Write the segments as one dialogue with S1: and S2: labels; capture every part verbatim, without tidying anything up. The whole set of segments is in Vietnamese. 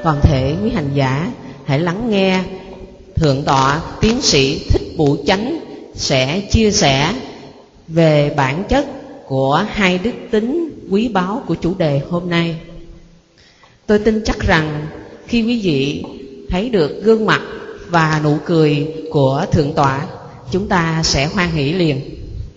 S1: toàn thể quý hành giả hãy lắng nghe Thượng tọa Tiến sĩ Thích Bủ Chánh sẽ chia sẻ về bản chất của hai đức tính quý báu của chủ đề hôm nay. Tôi tin chắc rằng khi quý vị thấy được gương mặt và nụ cười của Thượng tọa, chúng ta sẽ hoan hỷ liền.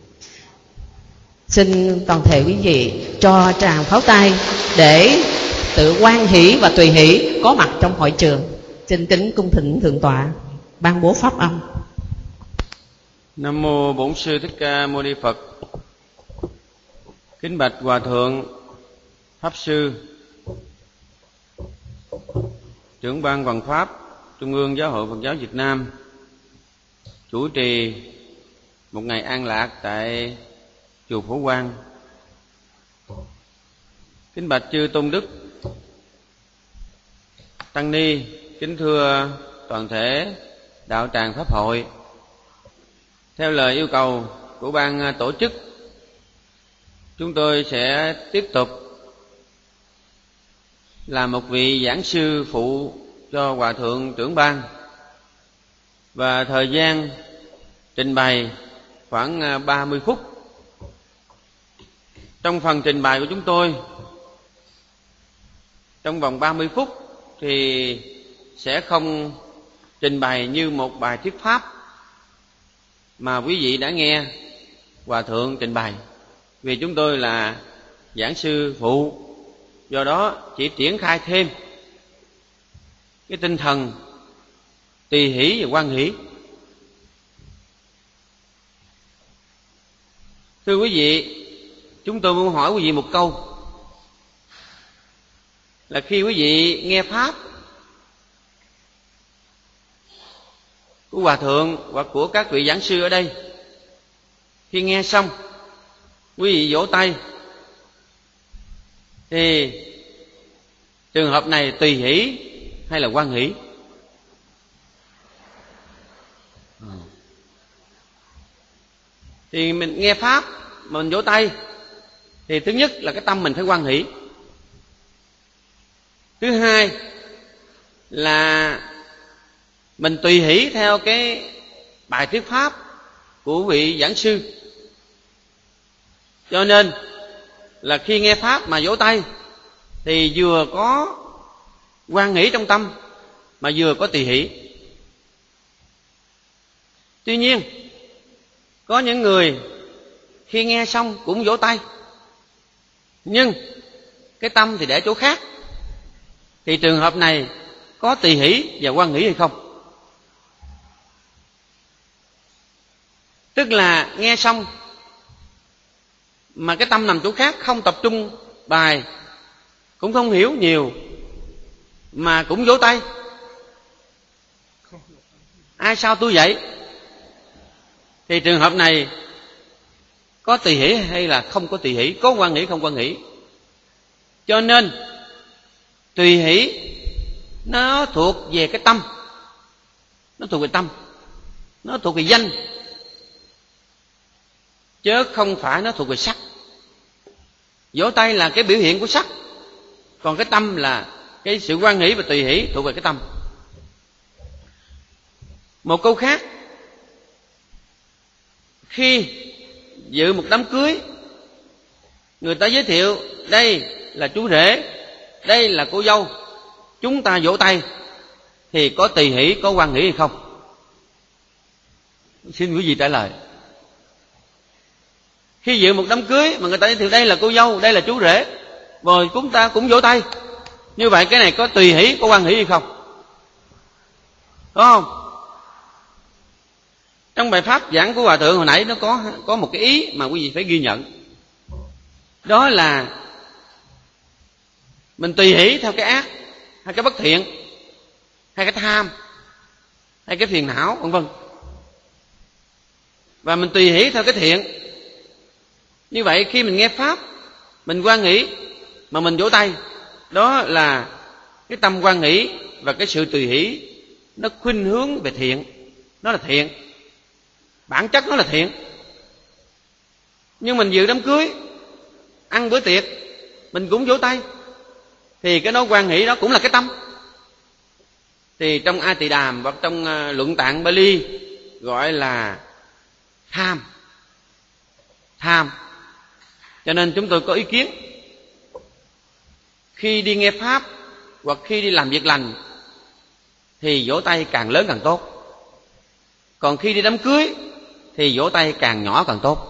S1: Xin toàn thể quý vị cho tràng pháo tay để tự hoan hỷ và tùy hỷ có mặt trong hội trường. Xin kính cung thỉnh Thượng tọa ban bố pháp âm.
S2: Nam mô Bổn Sư Thích Ca Mâu Ni Phật. Kính bạch Hòa thượng Pháp sư, trưởng ban Văn pháp Trung ương Giáo hội Phật giáo Việt Nam, chủ trì một ngày an lạc tại chùa Phổ Quang. Kính bạch chư tôn đức tăng ni, kính thưa toàn thể đạo tràng pháp hội. Theo lời yêu cầu của ban tổ chức, chúng tôi sẽ tiếp tục là một vị giảng sư phụ cho Hòa thượng trưởng ban, và thời gian trình bày khoảng ba mươi phút. Trong phần trình bày của chúng tôi, trong vòng ba mươi phút thì sẽ không trình bày như một bài thuyết pháp mà quý vị đã nghe Hòa thượng trình bày, vì chúng tôi là giảng sư phụ, do đó chỉ triển khai thêm cái tinh thần tùy hỷ và hoan hỷ. Thưa quý vị, chúng tôi muốn hỏi quý vị một câu, là khi quý vị nghe pháp của Hòa thượng hoặc của các vị giảng sư ở đây, khi nghe xong quý vị vỗ tay, thì trường hợp này tùy hỷ hay là hoan hỷ? Thì mình nghe pháp mà mình vỗ tay thì thứ nhất là cái tâm mình phải hoan hỷ. Thứ hai là mình tùy hỷ theo cái bài thuyết pháp của vị giảng sư. Cho nên là khi nghe pháp mà vỗ tay thì vừa có hoan hỷ trong tâm mà vừa có tùy hỷ. Tuy nhiên có những người khi nghe xong cũng vỗ tay, nhưng cái tâm thì để chỗ khác, thì trường hợp này có tùy hỷ và hoan hỷ hay không? Tức là nghe xong mà cái tâm nằm chỗ khác, không tập trung bài, cũng không hiểu nhiều mà cũng vỗ tay. Ai sao tôi vậy? Thì trường hợp này có tùy hỷ hay là không có tùy hỷ, có hoan hỷ không hoan hỷ. Cho nên tùy hỷ nó thuộc về cái tâm, nó thuộc về tâm, nó thuộc về danh, chứ không phải nó thuộc về sắc. Vỗ tay là cái biểu hiện của sắc, còn cái tâm là cái sự hoan hỷ và tùy hỷ thuộc về cái tâm. Một câu khác, khi dự một đám cưới, người ta giới thiệu đây là chú rể, đây là cô dâu, chúng ta vỗ tay thì có tùy hỷ, có hoan hỷ hay không? Xin quý vị trả lời. Khi dự một đám cưới mà người ta giới thiệu đây là cô dâu, đây là chú rể, rồi chúng ta cũng vỗ tay, như vậy cái này có tùy hỷ, có hoan hỷ hay không? Đúng không? Trong bài pháp giảng của Hòa thượng hồi nãy nó có có một cái ý mà quý vị phải ghi nhận. Đó là mình tùy hỷ theo cái ác, hay cái bất thiện, hay cái tham, hay cái phiền não, vân vân. Và mình tùy hỷ theo cái thiện. Như vậy khi mình nghe pháp, mình hoan hỷ mà mình vỗ tay, đó là cái tâm hoan hỷ và cái sự tùy hỷ nó khuynh hướng về thiện, nó là thiện, bản chất nó là thiện. Nhưng mình dự đám cưới, ăn bữa tiệc, mình cũng vỗ tay, thì cái đó hoan hỷ đó cũng là cái tâm, thì trong A Tỳ Đàm hoặc trong uh, luận tạng Bali gọi là tham. Tham. Cho nên chúng tôi có ý kiến, khi đi nghe pháp hoặc khi đi làm việc lành thì vỗ tay càng lớn càng tốt. Còn khi đi đám cưới thì vỗ tay càng nhỏ càng tốt.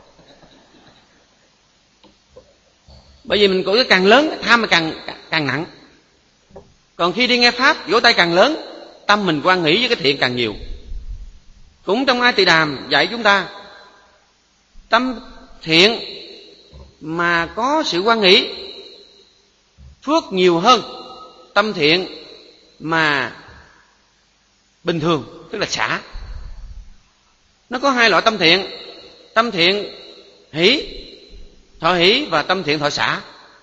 S2: Bởi vì mình cổ càng lớn, tham mà càng càng nặng. Còn khi đi nghe pháp, vỗ tay càng lớn, tâm mình quan nghĩ với cái thiện càng nhiều. Cũng trong A Tỳ Đàm dạy chúng ta, tâm thiện mà có sự quan nghĩ phước nhiều hơn tâm thiện mà bình thường, tức là xả. Nó có hai loại tâm thiện: tâm thiện hỷ, thọ hỷ, và tâm thiện thọ xả.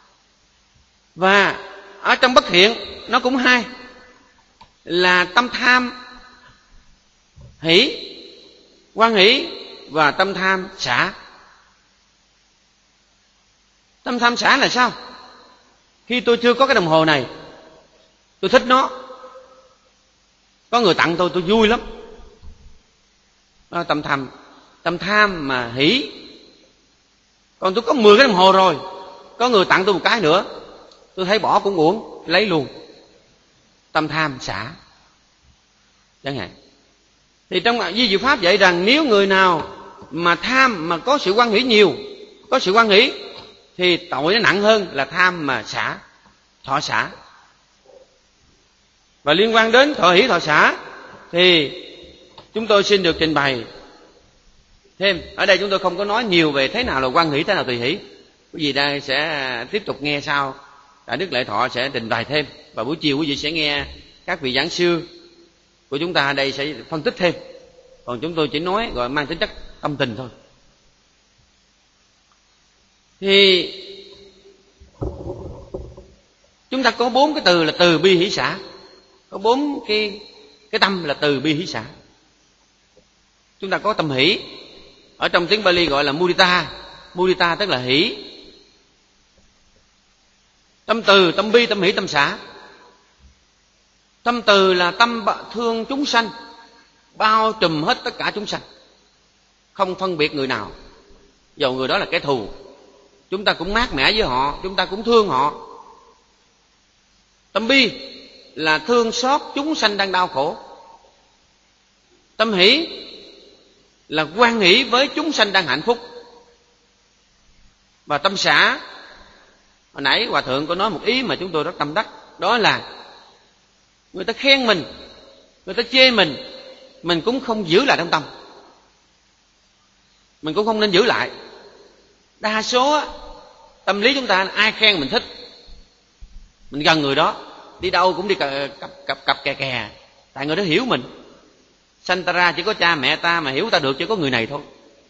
S2: Và ở trong bất thiện nó cũng hai, là tâm tham hỷ, quan hỷ, và tâm tham xả. Tâm tham xả là sao? Khi tôi chưa có cái đồng hồ này, tôi thích nó, có người tặng tôi, tôi vui lắm. Đó là tâm tham. Tâm tham mà hỷ. Còn tôi có mười cái đồng hồ rồi, có người tặng tôi một cái nữa, tôi thấy bỏ cũng uổng, lấy luôn. Tâm tham xả chẳng hạn. Thì trong Di Diệu Pháp dạy rằng, nếu người nào mà tham mà có sự quan hỷ nhiều, có sự quan hỷ, thì tội nó nặng hơn là tham mà xả, thọ xả. Và liên quan đến thọ hỷ thọ xả thì chúng tôi xin được trình bày thêm. Ở đây chúng tôi không có nói nhiều về thế nào là quan hỷ, thế nào tùy hỷ. Quý vị đây sẽ tiếp tục nghe sau. Đại Đức Lệ Thọ sẽ trình bày thêm. Và buổi chiều quý vị sẽ nghe các vị giảng sư của chúng ta ở đây sẽ phân tích thêm. Còn chúng tôi chỉ nói gọi mang tính chất tâm tình thôi. Thì chúng ta có bốn cái từ là từ bi hỷ xả. Có bốn cái cái tâm là từ bi hỷ xả. Chúng ta có tâm hỷ, ở trong tiếng Bali gọi là mudita. Mudita tức là hỷ. Tâm từ, tâm bi, tâm hỷ, tâm xả. Tâm từ là tâm thương chúng sanh, bao trùm hết tất cả chúng sanh, không phân biệt người nào. Dầu người đó là kẻ thù, chúng ta cũng mát mẻ với họ, chúng ta cũng thương họ. Tâm bi là thương xót chúng sanh đang đau khổ. Tâm hỷ là hoan hỷ với chúng sanh đang hạnh phúc. Và tâm xả, hồi nãy Hòa Thượng có nói một ý mà chúng tôi rất tâm đắc, đó là người ta khen mình, người ta chê mình, mình cũng không giữ lại trong tâm. Mình cũng không nên giữ lại. Đa số tâm lý chúng ta, ai khen mình thích, mình gần người đó, đi đâu cũng đi cặp cặp cặp kè kè, tại người đó hiểu mình. Sanh ta ra chỉ có cha mẹ ta, mà hiểu ta được chỉ có người này thôi.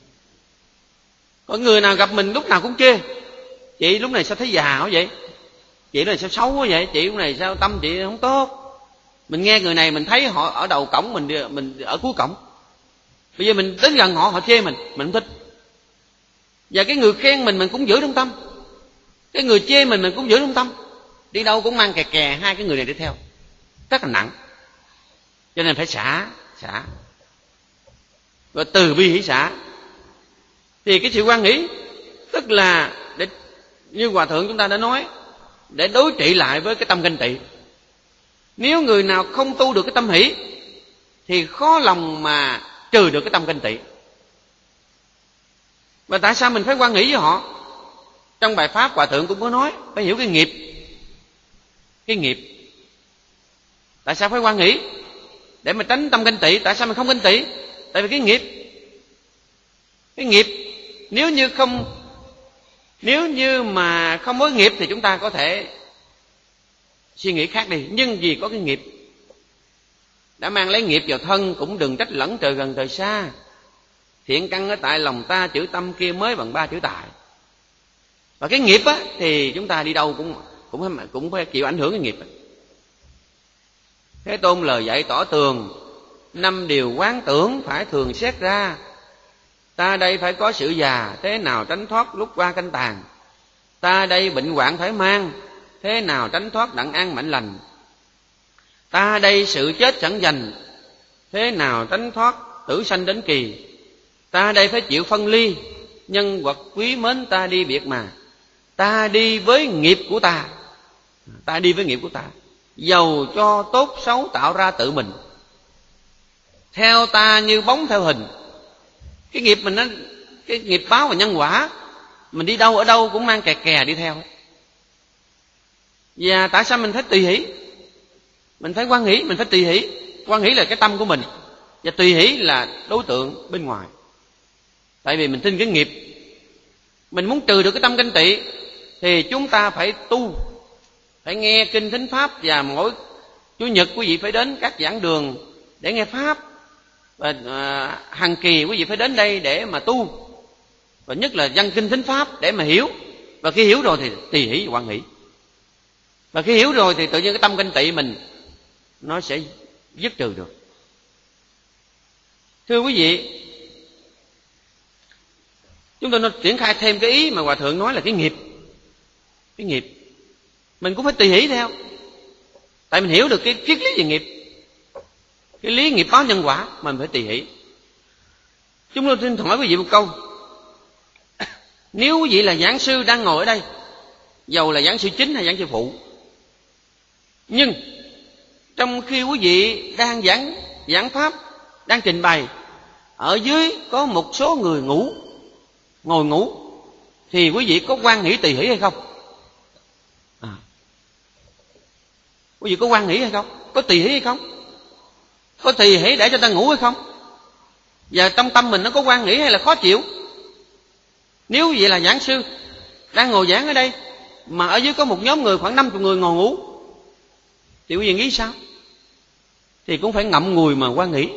S2: Có người nào gặp mình lúc nào cũng chê: chị lúc này sao thấy già quá vậy, chị lúc này sao xấu quá vậy, chị lúc này sao tâm chị không tốt. Mình nghe người này mình thấy họ ở đầu cổng, mình mình ở cuối cổng. Bây giờ mình đến gần họ, họ chê mình, mình không thích. Và cái người khen mình mình cũng giữ trong tâm, cái người chê mình mình cũng giữ trong tâm. Đi đâu cũng mang kè kè hai cái người này đi theo, rất là nặng. Cho nên phải xả, xả. Và từ bi hỷ xả. Thì cái sự quan hỷ tức là để, như Hòa Thượng chúng ta đã nói, để đối trị lại với cái tâm ganh tị. Nếu người nào không tu được cái tâm hỷ thì khó lòng mà trừ được cái tâm ganh tị. Và tại sao mình phải quan hỷ với họ? Trong bài pháp Hòa Thượng cũng có nói, phải hiểu cái nghiệp. Cái nghiệp. Tại sao phải quan hỷ? Để mà tránh tâm ganh tị. Tại sao mình không ganh tị? Tại vì cái nghiệp. Cái nghiệp nếu như không Nếu như mà không có nghiệp thì chúng ta có thể suy nghĩ khác đi. Nhưng vì có cái nghiệp, đã mang lấy nghiệp vào thân, cũng đừng trách lẫn trời gần trời xa. Thiện căn ở tại lòng ta, chữ tâm kia mới bằng ba chữ tài. Và cái nghiệp á, thì chúng ta đi đâu cũng cũng cũng phải chịu ảnh hưởng cái nghiệp. Thế Tôn lời dạy tỏ tường, năm điều quán tưởng phải thường xét ra. Ta đây phải có sự già, thế nào tránh thoát lúc qua canh tàn. Ta đây bệnh hoạn phải mang, thế nào tránh thoát đặng an mạnh lành. Ta đây sự chết chẳng dành, thế nào tránh thoát tử sanh đến kỳ. Ta đây phải chịu phân ly, nhân vật quý mến ta đi biệt mà. Ta đi với nghiệp của ta, ta đi với nghiệp của ta, dầu cho tốt xấu tạo ra tự mình. Theo ta như bóng theo hình. Cái nghiệp mình nó, cái nghiệp báo và nhân quả, mình đi đâu ở đâu cũng mang kè kè đi theo. Và tại sao mình phải tùy hỷ? Mình phải hoan hỷ, mình phải tùy hỷ. Hoan hỷ là cái tâm của mình, và tùy hỷ là đối tượng bên ngoài. Tại vì mình tin cái nghiệp. Mình muốn trừ được cái tâm ganh tị thì chúng ta phải tu, phải nghe kinh thính pháp. Và mỗi Chủ nhật quý vị phải đến các giảng đường để nghe pháp. Và à, hàng kỳ quý vị phải đến đây để mà tu. Và nhất là văn kinh thính pháp để mà hiểu. Và khi hiểu rồi thì tùy hỷ hoan hỷ. Và khi hiểu rồi thì tự nhiên cái tâm ganh tị mình nó sẽ dứt trừ được. Thưa quý vị, chúng tôi nói triển khai thêm cái ý mà Hòa Thượng nói là cái nghiệp. Cái nghiệp mình cũng phải tùy hỷ theo. Tại mình hiểu được cái triết lý về nghiệp, cái lý nghiệp báo nhân quả, mình phải tùy hỷ. Chúng tôi xin hỏi quý vị một câu. Nếu quý vị là giảng sư đang ngồi ở đây, dầu là giảng sư chính hay giảng sư phụ, nhưng trong khi quý vị đang giảng giảng pháp, đang trình bày, ở dưới có một số người ngủ, ngồi ngủ, thì quý vị có hoan hỷ tùy hỷ hay không? À. Quý vị có hoan hỷ hay không? Có tùy hỷ hay không? Có tùy hỷ để cho ta ngủ hay không? Và trong tâm mình nó có hoan hỷ hay là khó chịu? Nếu vậy là giảng sư đang ngồi giảng ở đây, mà ở dưới có một nhóm người khoảng năm mươi người ngồi ngủ, thì quý vị nghĩ sao? Thì cũng phải ngậm ngùi mà hoan hỷ.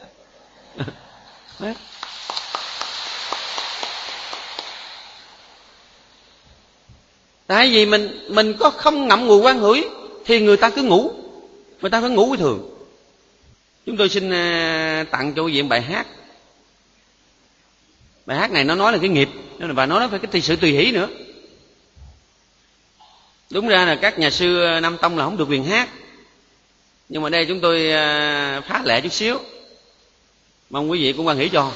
S2: Tại vì mình mình có không ngậm ngùi hoan hỷ thì người ta cứ ngủ, người ta phải ngủ với thường. Chúng tôi xin tặng cho quý vị bài hát. Bài hát này nó nói là cái nghiệp, và nó nói về cái sự tùy hỷ nữa. Đúng ra là các nhà sư Nam Tông là không được quyền hát, nhưng mà đây chúng tôi phá lệ chút xíu, mong quý vị cũng hoan hỷ cho.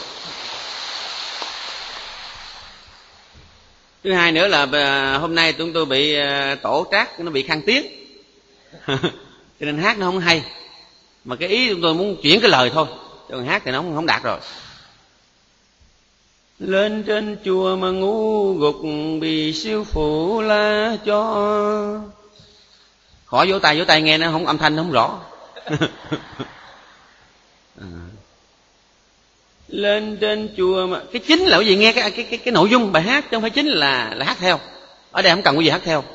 S2: Thứ hai nữa là hôm nay chúng tôi bị tổ trác, nó bị khang tiếng cho nên hát nó không hay. Mà cái ý chúng tôi muốn chuyển cái lời thôi, chứ còn hát thì nó không, không đạt rồi. Lên trên chùa mà ngủ gục, bị sư phụ la cho. Khỏi vỗ tay, vỗ tay nghe nó không âm thanh, nó không rõ. À. Lên trên chùa mà cái chính là cái gì, nghe cái cái cái, cái nội dung bài hát, chứ không phải chính là là hát theo. Ở đây không cần cái gì hát theo.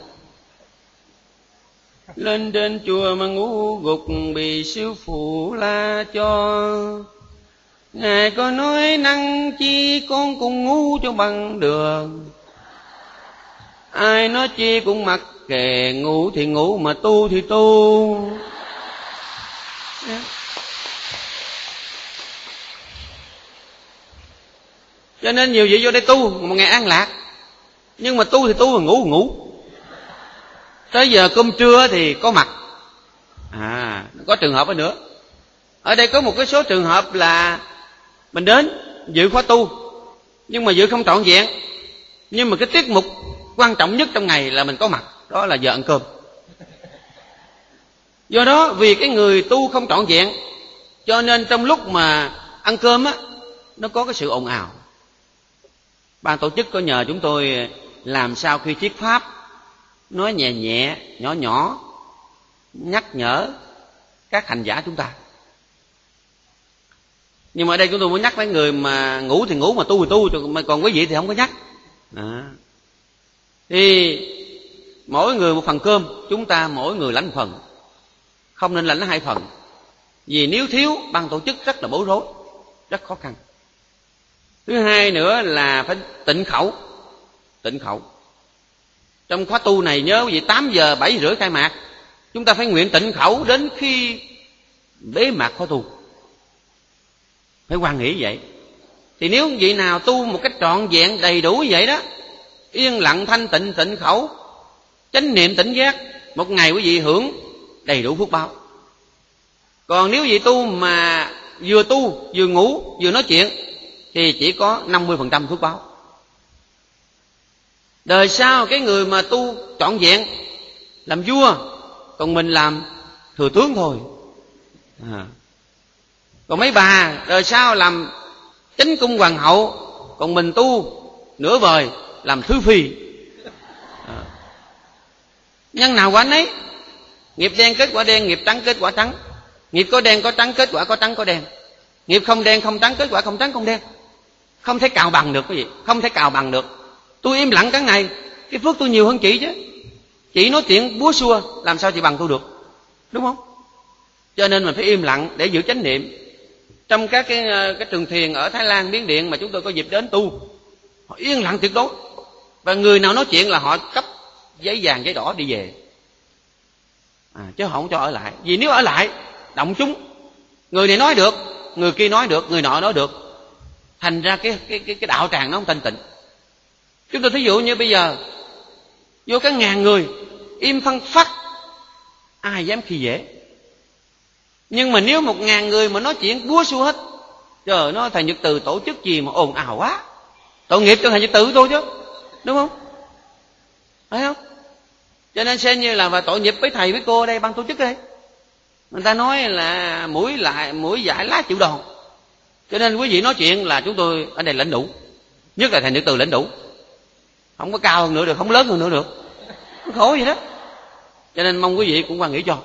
S2: Lên trên chùa mà ngủ gục, bị sư phụ la cho. Ngài có nói năng chi con cũng ngu cho bằng đường. Ai nói chi cũng mặc kệ, ngủ thì ngủ mà tu thì tu. Cho nên nhiều vị vô đây tu một ngày an lạc, nhưng mà tu thì tu mà ngủ thì ngủ. Tới giờ cơm trưa thì có mặt. À, có trường hợp đó nữa. Ở đây có một cái số trường hợp là mình đến dự khóa tu, nhưng mà dự không trọn vẹn, nhưng mà cái tiết mục quan trọng nhất trong ngày là mình có mặt, đó là giờ ăn cơm. Do đó vì cái người tu không trọn vẹn, cho nên trong lúc mà ăn cơm á, nó có cái sự ồn ào. Ban tổ chức có nhờ chúng tôi làm sao khi thuyết pháp nói nhẹ nhẹ, nhỏ nhỏ, nhắc nhở các hành giả chúng ta. Nhưng mà ở đây chúng tôi muốn nhắc mấy người mà ngủ thì ngủ, mà tu thì tu, còn quý vị thì không có nhắc. À. Thì mỗi người một phần cơm, chúng ta mỗi người lãnh phần, không nên lãnh hai phần. Vì nếu thiếu, ban tổ chức rất là bối rối, rất khó khăn. Thứ hai nữa là phải tịnh khẩu. Tịnh khẩu trong khóa tu này, nhớ quý vị, tám giờ bảy giờ rưỡi khai mạc, chúng ta phải nguyện tịnh khẩu đến khi bế mạc khóa tu, phải hoan hỷ vậy. Thì nếu vị nào tu một cách trọn vẹn đầy đủ như vậy đó, yên lặng thanh tịnh tịnh khẩu, chánh niệm tỉnh giác, một ngày quý vị hưởng đầy đủ phước báo. Còn nếu vị tu mà vừa tu vừa ngủ vừa nói chuyện thì chỉ có năm mươi phần trăm phước báo. Đời sau cái người mà tu trọn vẹn làm vua, còn mình làm thừa tướng thôi. À. Còn mấy bà đời sau làm chánh cung hoàng hậu, còn mình tu nửa vời làm thứ phi. À. Nhân nào quả nấy, nghiệp đen kết quả đen, nghiệp trắng kết quả trắng, nghiệp có đen có trắng kết quả có trắng có đen, nghiệp không đen không trắng kết quả không trắng không đen. Không thể cào bằng được quý vị, không thể cào bằng được. Tôi im lặng cái này, cái phước tôi nhiều hơn chị chứ. Chị nói chuyện búa xua, làm sao chị bằng tôi được, đúng không? Cho nên mình phải im lặng để giữ chánh niệm. Trong các cái, cái trường thiền ở Thái Lan, Miến Điện mà chúng tôi có dịp đến tu, họ yên lặng tuyệt đối. Và người nào nói chuyện là họ cấp giấy vàng giấy đỏ đi về, à, chứ họ không cho ở lại. Vì nếu ở lại động chúng, người này nói được, người kia nói được, người nọ nói được, thành ra cái cái cái, cái đạo tràng nó không thanh tịnh. Chúng tôi thí dụ như bây giờ vô cả ngàn người im phăng phắc, ai dám khi dễ. Nhưng mà nếu một ngàn người mà nói chuyện búa xua hết, trời, nó thầy Nhật Từ tổ chức gì mà ồn ào quá, tội nghiệp cho thầy Nhật Từ thôi chứ, đúng không? Phải không? Cho nên xem như là và tội nghiệp với thầy với cô ở đây ban tổ chức đây. Người ta nói là mũi lại mũi giải lá chịu đòn. Cho nên quý vị nói chuyện là chúng tôi ở đây lãnh đủ, nhất là thầy Nhật Từ lãnh đủ, không có cao hơn nữa được, không lớn hơn nữa được, không khổ gì đó. Cho nên mong quý vị cũng quan nghĩ cho.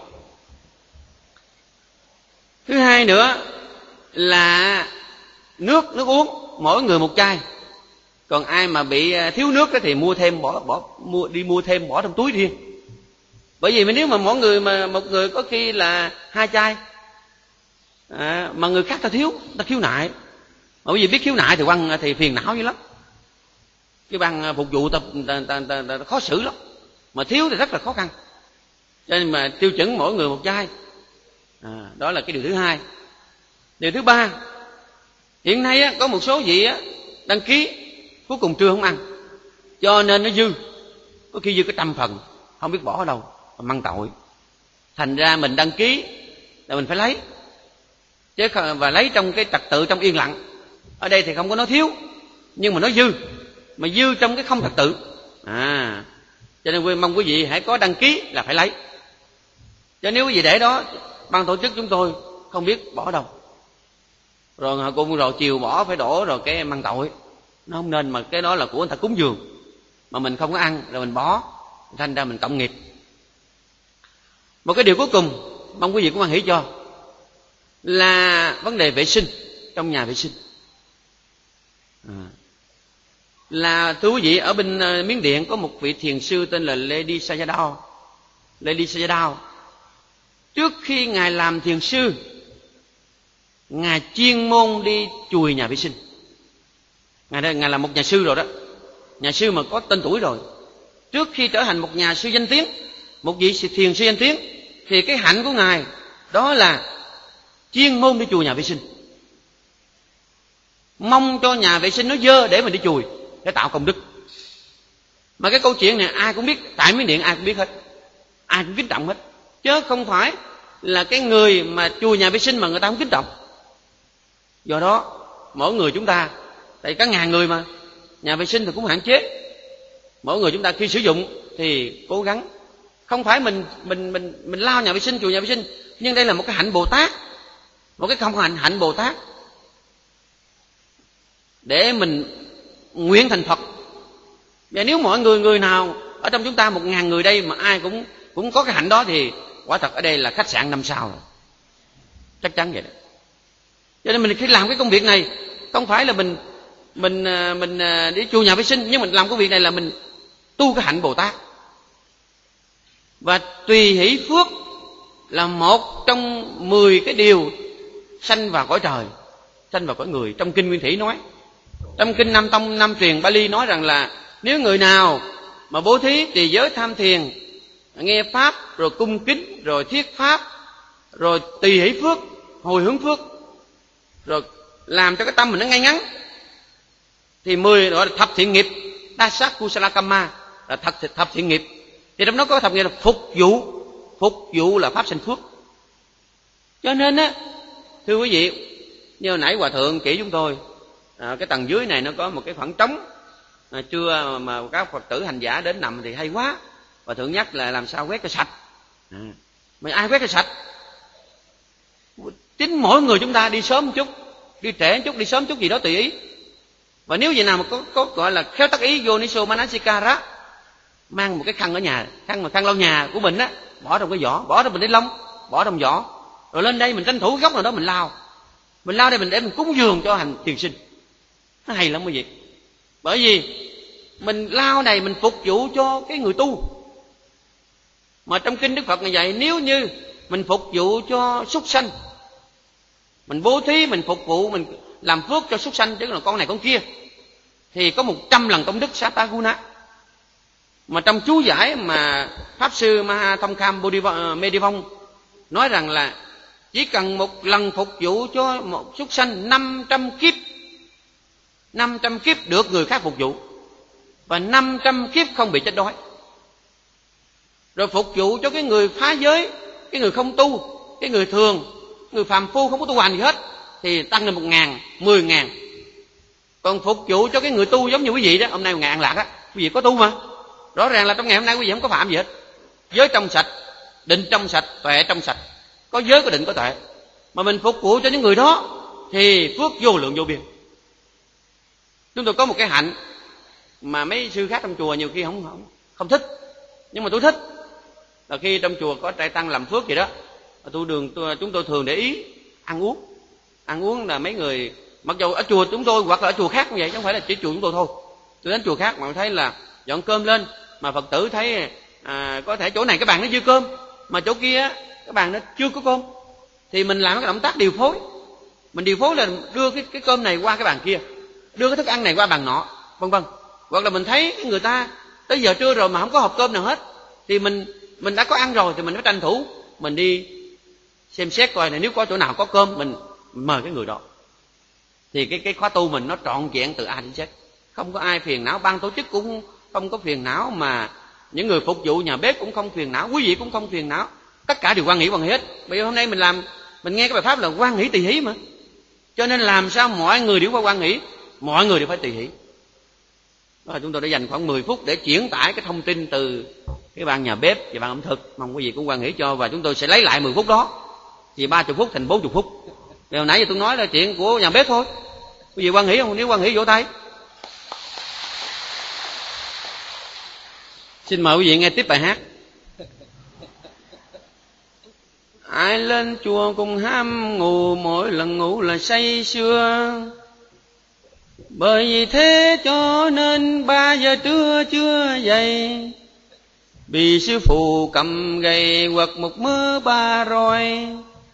S2: Thứ hai nữa là nước nước uống, mỗi người một chai. Còn ai mà bị thiếu nước thì mua thêm, bỏ bỏ mua đi mua thêm bỏ trong túi riêng. Bởi vì nếu mà mỗi người mà một người có khi là hai chai, à, mà người khác ta thiếu, ta khiếu nại. Mà bởi vì biết khiếu nại thì quăng thì phiền não dữ lắm. Cái ban phục vụ ta, ta, ta, ta, ta, ta khó xử lắm. Mà thiếu thì rất là khó khăn. Cho nên mà tiêu chuẩn mỗi người một chai. À, đó là cái điều thứ hai. Điều thứ ba, hiện nay á, có một số vị á, đăng ký cuối cùng trưa không ăn, cho nên nó dư, có khi dư cái trăm phần, không biết bỏ ở đâu, mà mang tội. Thành ra mình đăng ký là mình phải lấy, chứ không, và lấy trong cái trật tự, trong yên lặng. Ở đây thì không có nói thiếu, nhưng mà nói dư, mà dư trong cái không trật tự. À, cho nên mong quý vị hãy có đăng ký là phải lấy. Chứ nếu quý vị để đó, ban tổ chức chúng tôi không biết bỏ đâu, rồi họ cung rồi chiều bỏ phải đổ rồi cái mang tội. Nó không nên, mà cái đó là của người ta cúng dường mà mình không có ăn rồi mình bỏ, thành ra mình cộng nghiệp. Một cái điều cuối cùng mong quý vị cũng quan hỷ cho là vấn đề vệ sinh trong nhà vệ sinh. À, là thưa quý vị, ở bên Miến Điện có một vị thiền sư tên là Lady Sayadaw. Lady Sayadaw, trước khi ngài làm thiền sư, ngài chuyên môn đi chùi nhà vệ sinh. Ngài đây, ngài là một nhà sư rồi đó, nhà sư mà có tên tuổi rồi. Trước khi trở thành một nhà sư danh tiếng, một vị thiền sư danh tiếng, thì cái hạnh của ngài đó là chuyên môn đi chùi nhà vệ sinh, mong cho nhà vệ sinh nó dơ để mình đi chùi, để tạo công đức. Mà cái câu chuyện này ai cũng biết, tại Miến Điện ai cũng biết hết, ai cũng kính trọng hết, chứ không phải là cái người mà chùi nhà vệ sinh mà người ta không kính trọng. Do đó mỗi người chúng ta, tại cả ngàn người mà, nhà vệ sinh thì cũng hạn chế. Mỗi người chúng ta khi sử dụng thì cố gắng, không phải mình mình mình mình lao nhà vệ sinh, chùi nhà vệ sinh, nhưng đây là một cái hạnh Bồ Tát, một cái không hạnh hạnh Bồ Tát, để mình nguyện thành Phật. Và nếu mọi người người nào ở trong chúng ta một ngàn người đây mà ai cũng cũng có cái hạnh đó thì quả thật ở đây là khách sạn năm sao rồi, chắc chắn vậy đó. Cho nên mình khi làm cái công việc này, không phải là mình mình mình đi chùi nhà vệ sinh, nhưng mình làm công việc này là mình tu cái hạnh Bồ Tát. Và tùy hỷ phước là một trong mười cái điều sanh vào cõi trời, sanh vào cõi người. Trong kinh Nguyên Thủy nói, trong kinh Nam Tông Nam Truyền Bali nói rằng là nếu người nào mà bố thí, trì giới, tham thiền, nghe pháp, rồi cung kính, rồi thiết pháp, rồi tùy hỷ phước, hồi hướng phước, rồi làm cho cái tâm mình nó ngay ngắn, thì mười gọi là thập thiện nghiệp, Dasat Kusala Kamma là thập, thập thiện nghiệp. Thì trong đó có thập nghiệp là phục vụ, phục vụ là pháp sanh phước. Cho nên á, thưa quý vị, như hồi nãy hòa thượng chỉ chúng tôi, à, cái tầng dưới này nó có một cái khoảng trống, à, trưa mà các Phật tử hành giả đến nằm thì hay quá. Hòa thượng nhắc là làm sao quét cho sạch. À, mà ai quét cho sạch? Chính mỗi người chúng ta đi sớm một chút, đi trễ một chút, đi sớm một chút gì đó tùy ý. Và nếu gì nào mà có, có gọi là khéo tắc ý vô niso manasikara, mang một cái khăn ở nhà, khăn mà khăn lau nhà của mình á, bỏ trong cái vỏ, bỏ trong mình đi lông, bỏ trong vỏ, rồi lên đây mình tranh thủ cái góc nào đó mình lao, mình lao đây mình để mình cúng dường cho hành tiền sinh. Nó hay lắm quý vị. Bởi vì mình lao này mình phục vụ cho cái người tu. Mà trong kinh Đức Phật này dạy, nếu như mình phục vụ cho súc sanh, mình bố thí, mình phục vụ, mình làm phước cho súc sanh, tức là con này con kia, thì có một trăm lần công đức Sataguna. Mà trong chú giải mà Pháp Sư Maha Thông Kham Medivong nói rằng là chỉ cần một lần phục vụ cho một súc sanh năm trăm kiếp, năm trăm kiếp được người khác phục vụ, và năm trăm kiếp không bị chết đói. Rồi phục vụ cho cái người phá giới, cái người không tu, cái người thường, người phàm phu không có tu hành gì hết, thì tăng lên một ngàn, mười ngàn. Còn phục vụ cho cái người tu giống như quý vị đó, hôm nay một ngàn lạc á, quý vị có tu mà. Rõ ràng là trong ngày hôm nay quý vị không có phạm gì hết. Giới trong sạch, định trong sạch, tuệ trong sạch. Có giới, có định, có tuệ. Mà mình phục vụ cho những người đó thì phước vô lượng vô biên. Chúng tôi có một cái hạnh mà mấy sư khác trong chùa nhiều khi không không, không thích, nhưng mà tôi thích. Là khi trong chùa có trai tăng làm phước gì đó, tôi đường tôi, chúng tôi thường để ý ăn uống. Ăn uống là mấy người, mặc dù ở chùa chúng tôi hoặc là ở chùa khác cũng vậy, chứ không phải là chỉ chùa chúng tôi thôi. Tôi đến chùa khác mà thấy là dọn cơm lên, mà Phật tử thấy à, có thể chỗ này cái bàn nó dư cơm, mà chỗ kia cái bàn nó chưa có cơm, thì mình làm cái động tác điều phối. Mình điều phối là đưa cái, cái cơm này qua cái bàn kia, đưa cái thức ăn này qua bàn nọ, vân vân. Hoặc là mình thấy người ta tới giờ trưa rồi mà không có hộp cơm nào hết, thì mình mình đã có ăn rồi thì mình phải tranh thủ mình đi xem xét coi này, nếu có chỗ nào có cơm mình mời cái người đó. Thì cái cái khóa tu mình nó trọn vẹn từ A đến Z, không có ai phiền não, ban tổ chức cũng không có phiền não, mà những người phục vụ nhà bếp cũng không phiền não, quý vị cũng không phiền não, tất cả đều hoan hỷ hoan hỷ hết. Bây giờ hôm nay mình làm, mình nghe cái bài pháp là hoan hỷ tỳ hỷ mà, cho nên làm sao mọi người đều phải hoan hỷ, mọi người đều phải tỳ hỷ. Đó là chúng tôi đã dành khoảng mười phút để chuyển tải cái thông tin từ cái ban nhà bếp và ban ẩm thực, mong quý vị cũng hoan hỷ cho, và chúng tôi sẽ lấy lại mười phút đó, thì ba mươi phút thành bốn mươi phút. Vì hồi nãy giờ tôi nói là chuyện của nhà bếp thôi. Quý vị hoan hỷ không? Nếu hoan hỷ vỗ tay. Xin mời quý vị nghe tiếp bài hát. Ai lên chùa cùng ham ngủ, mỗi lần ngủ là say sưa. Bởi vì thế cho nên ba giờ trưa chưa dậy, vì sư phụ cầm gậy quật một mớ ba roi.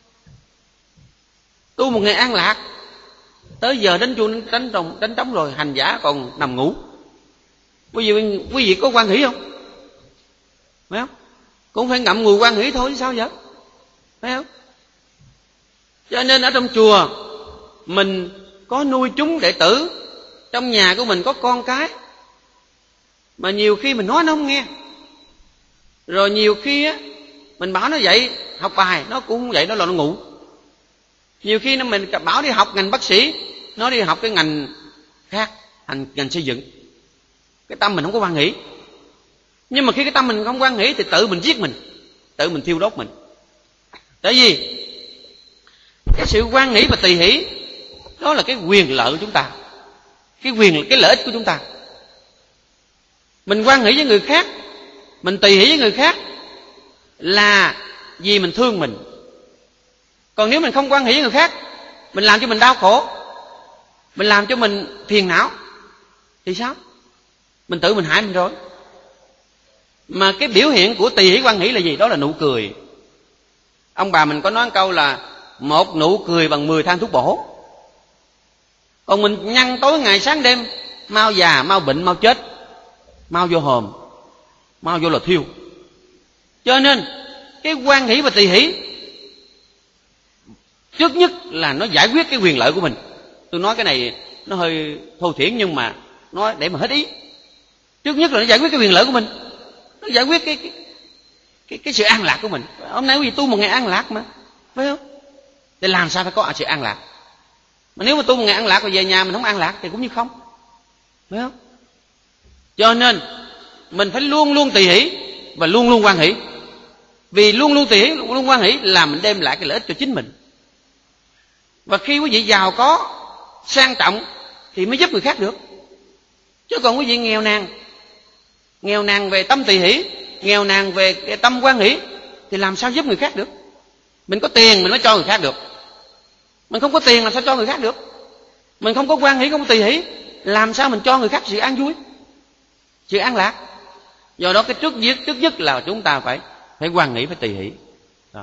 S2: Tu một ngày an lạc, tới giờ đến chùa đánh trống, đánh trống rồi hành giả còn nằm ngủ. Quý vị, quý vị có hoan hỷ không? Phải không? Cũng phải ngậm ngùi hoan hỷ thôi chứ sao vậy? Phải không? Cho nên ở trong chùa mình có nuôi chúng đệ tử, trong nhà của mình có con cái, mà nhiều khi mình nói nó không nghe. Rồi nhiều khi á mình bảo nó dậy học bài, nó cũng không dậy, nó lo nó ngủ. Nhiều khi nó mình bảo đi học ngành bác sĩ, nó đi học cái ngành khác, thành ngành xây dựng. Cái tâm mình không có hoan hỷ. Nhưng mà khi cái tâm mình không hoan hỷ thì tự mình giết mình, tự mình thiêu đốt mình. Tại vì cái sự hoan hỷ và tỳ hỷ đó là cái quyền lợi của chúng ta, cái quyền, cái lợi ích của chúng ta. Mình hoan hỷ với người khác, mình tỳ hỷ với người khác là vì mình thương mình. Còn nếu mình không hoan hỷ với người khác, mình làm cho mình đau khổ, mình làm cho mình phiền não, thì sao? Mình tự mình hại mình rồi. Mà cái biểu hiện của tỳ hỷ hoan hỷ là gì? Đó là nụ cười. Ông bà mình có nói một câu là một nụ cười bằng mười thang thuốc bổ. Còn mình nhăn tối ngày sáng đêm, mau già, mau bệnh, mau chết, mau vô hòm, mau vô là thiêu. Cho nên cái hoan hỷ và tỳ hỷ trước nhất là nó giải quyết cái quyền lợi của mình. Tôi nói cái này nó hơi thô thiển, nhưng mà nói để mà hết ý. Trước nhất là nó giải quyết cái quyền lợi của mình, nó giải quyết cái cái cái, cái sự an lạc của mình. Hôm nay quý vị tu một ngày an lạc mà, phải không? để làm sao phải có sự an lạc. Mà nếu mà tu một ngày an lạc rồi về nhà mình không an lạc thì cũng như không, phải không? Cho nên mình phải luôn luôn tùy hỷ và luôn luôn hoan hỷ. Vì luôn luôn tùy hỷ, luôn luôn hoan hỷ là mình đem lại cái lợi ích cho chính mình. Và khi quý vị giàu có, sang trọng thì mới giúp người khác được. Chứ còn quý vị nghèo nàn, nghèo nàn về tâm tùy hỷ, nghèo nàn về cái tâm hoan hỷ thì làm sao giúp người khác được? Mình có tiền mình mới cho người khác được. Mình không có tiền làm sao cho người khác được? Mình không có hoan hỷ, không có tùy hỷ, làm sao mình cho người khác sự an vui, sự an lạc? Do đó cái trước nhất, trước nhất là chúng ta phải phải hoan hỷ, phải tùy hỷ. Đó.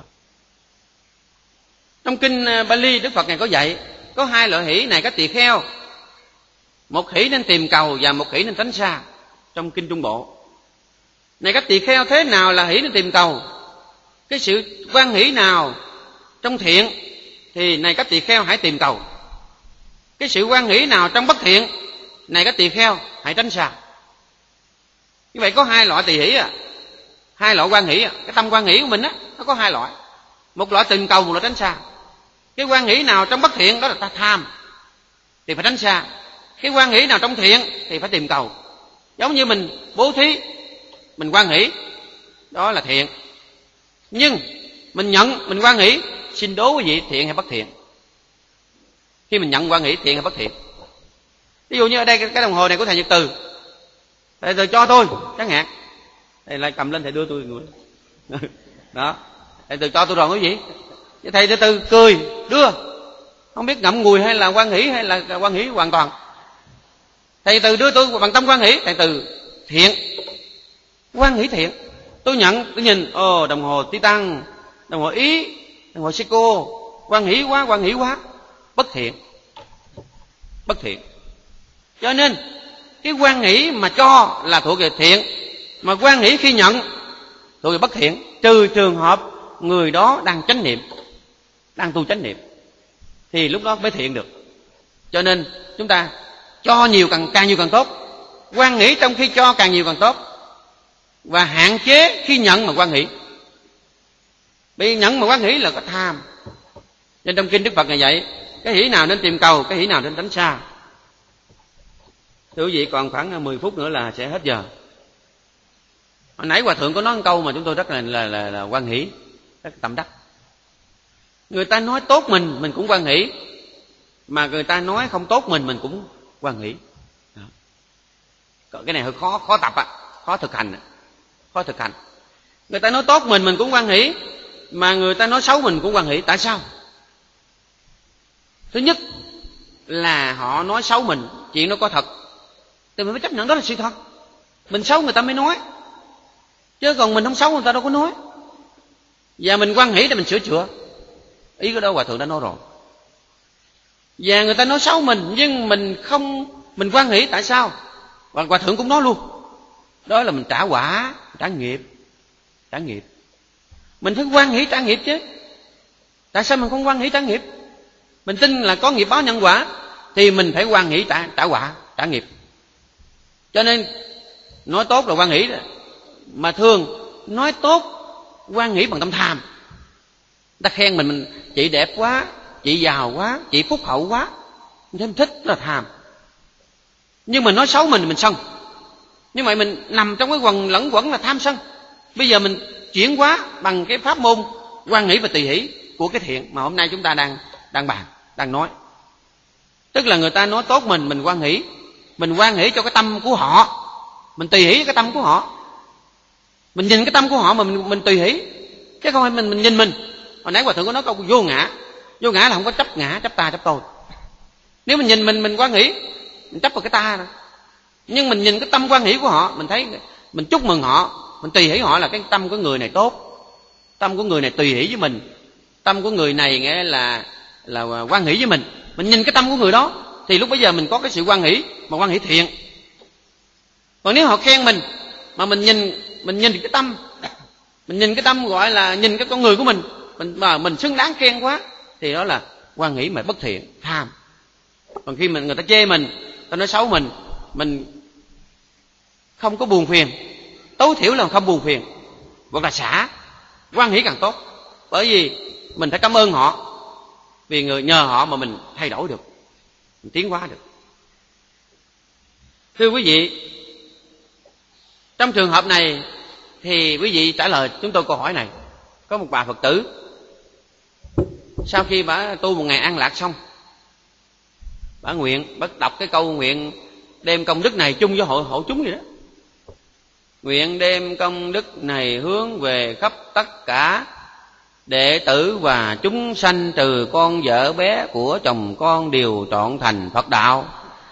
S2: Trong kinh Bali, Đức Phật ngài có dạy có hai loại hỷ này các tỳ kheo. Một hỷ nên tìm cầu và một hỷ nên tránh xa. Trong kinh Trung Bộ này các tỳ kheo, thế nào là hỷ nên tìm cầu? Cái sự hoan hỷ nào trong thiện thì này các tỳ kheo hãy tìm cầu. Cái sự hoan hỷ nào trong bất thiện này các tỳ kheo hãy tránh xa. Như vậy có hai loại tỳ hỷ à, hai loại hoan hỷ à. Cái tâm hoan hỷ của mình á, nó có hai loại. Một loại tìm cầu, một loại tránh xa. Cái hoan hỷ nào trong bất thiện đó là ta tham thì phải tránh xa. Cái hoan hỷ nào trong thiện thì phải tìm cầu. Giống như mình bố thí, mình hoan hỷ, đó là thiện. Nhưng mình nhận, mình hoan hỷ, xin đố quý vị thiện hay bất thiện? Khi mình nhận hoan hỷ, thiện hay bất thiện? Ví dụ như ở đây cái đồng hồ này của thầy Nhật Từ, thầy Từ cho tôi chẳng hạn, thầy lại cầm lên thầy đưa tôi người đó, thầy Từ cho tôi rồi quý vị. Thầy Từ từ cười đưa, không biết ngậm ngùi hay là hoan hỷ hay là hoan hỷ hoàn toàn. Thầy Từ đưa tôi bằng tâm hoan hỷ, thầy Từ thiện, hoan hỷ thiện. Tôi nhận, tôi nhìn, ồ đồng hồ Titan, đồng hồ Ý, đồng hồ Seiko, hoan hỷ quá, hoan hỷ quá. Bất thiện, bất thiện. Cho nên cái hoan hỷ mà cho là thuộc về thiện, mà hoan hỷ khi nhận thuộc về bất thiện, trừ trường hợp người đó đang chánh niệm, đang tu chánh niệm, thì lúc đó mới thiện được. Cho nên chúng ta cho nhiều càng càng nhiều càng tốt, hoan hỷ trong khi cho càng nhiều càng tốt, và hạn chế khi nhận mà hoan hỷ. Vì nhận mà hoan hỷ là có tham. Nên trong kinh Đức Phật này dạy cái hỷ nào nên tìm cầu, cái hỷ nào nên tránh xa. Thưa quý vị, còn khoảng mười phút nữa là sẽ hết giờ. Hồi nãy Hòa Thượng có nói một câu mà chúng tôi rất là là là, là hoan hỷ, rất tâm đắc. Người ta nói tốt mình, mình cũng hoan hỷ, mà người ta nói không tốt mình, mình cũng hoan hỷ. Cái này hơi khó khó tập ạ, khó thực hành, khó thực hành. Người ta nói tốt mình, mình cũng hoan hỷ, mà người ta nói xấu mình cũng hoan hỷ. Tại sao? Thứ nhất là họ nói xấu mình, chuyện nó có thật thì mình phải chấp nhận đó là sự thật. Mình xấu người ta mới nói, chứ còn mình không xấu người ta đâu có nói. Và mình hoan hỷ để mình sửa chữa. Ý của đó Hòa Thượng đã nói rồi. Và người ta nói xấu mình nhưng mình không, mình hoan hỷ. Tại sao? Và Hòa Thượng cũng nói luôn, đó là mình trả quả, trả nghiệp, trả nghiệp. Mình phải hoan hỷ trả nghiệp chứ. Tại sao mình không hoan hỷ trả nghiệp? Mình tin là có nghiệp báo nhân quả thì mình phải hoan hỷ trả, trả quả, trả nghiệp. Cho nên nói tốt là hoan hỷ đó. Mà thường nói tốt hoan hỷ bằng tâm tham. Ta khen mình, mình chị đẹp quá, chị giàu quá, chị phúc hậu quá, mình thích, đó là tham. Nhưng mà nói xấu mình mình sân. Như vậy mình nằm trong cái quần lẫn quẩn là tham sân. Bây giờ mình chuyển hóa bằng cái pháp môn hoan hỷ và tùy hỷ của cái thiện mà hôm nay chúng ta đang đang bàn, đang nói. Tức là người ta nói tốt mình, mình hoan hỷ, mình hoan hỷ cho cái tâm của họ, mình tùy hỷ cái tâm của họ. Mình nhìn cái tâm của họ mà mình mình tùy hỷ, chứ không phải mình mình nhìn mình. Hồi nãy Hòa Thượng có nói câu vô ngã, vô ngã là không có chấp ngã, chấp ta, chấp tôi. Nếu mình nhìn mình mình hoan hỷ, mình chấp vào cái ta rồi. Nhưng mình nhìn cái tâm hoan hỷ của họ, mình thấy mình chúc mừng họ, mình tùy hỷ họ là cái tâm của người này tốt, tâm của người này tùy hỷ với mình, tâm của người này nghĩa là là hoan hỷ với mình. Mình nhìn cái tâm của người đó thì lúc bấy giờ mình có cái sự hoan hỷ, mà hoan hỷ thiện. Còn nếu họ khen mình mà mình nhìn mình nhìn cái tâm, mình nhìn cái tâm gọi là nhìn cái con người của mình, mình mà mình xứng đáng khen quá thì đó là hoan hỷ mà bất thiện, tham. Còn khi mình người ta chê mình, ta nói xấu mình, mình không có buồn phiền, tối thiểu là không buồn phiền, hoặc là xả, hoan hỷ càng tốt. Bởi vì mình phải cảm ơn họ, Vì người nhờ họ mà mình thay đổi được, mình tiến hóa được. Thưa quý vị, trong trường hợp này thì quý vị trả lời chúng tôi câu hỏi này. Có một bà Phật tử, sau khi bà tu một ngày an lạc xong, bà nguyện, bà đọc cái câu nguyện đem công đức này chung với hội hộ chúng vậy đó. Nguyện đem công đức này hướng về khắp tất cả đệ tử và chúng sanh, trừ con vợ bé của chồng con đều trọn thành Phật đạo.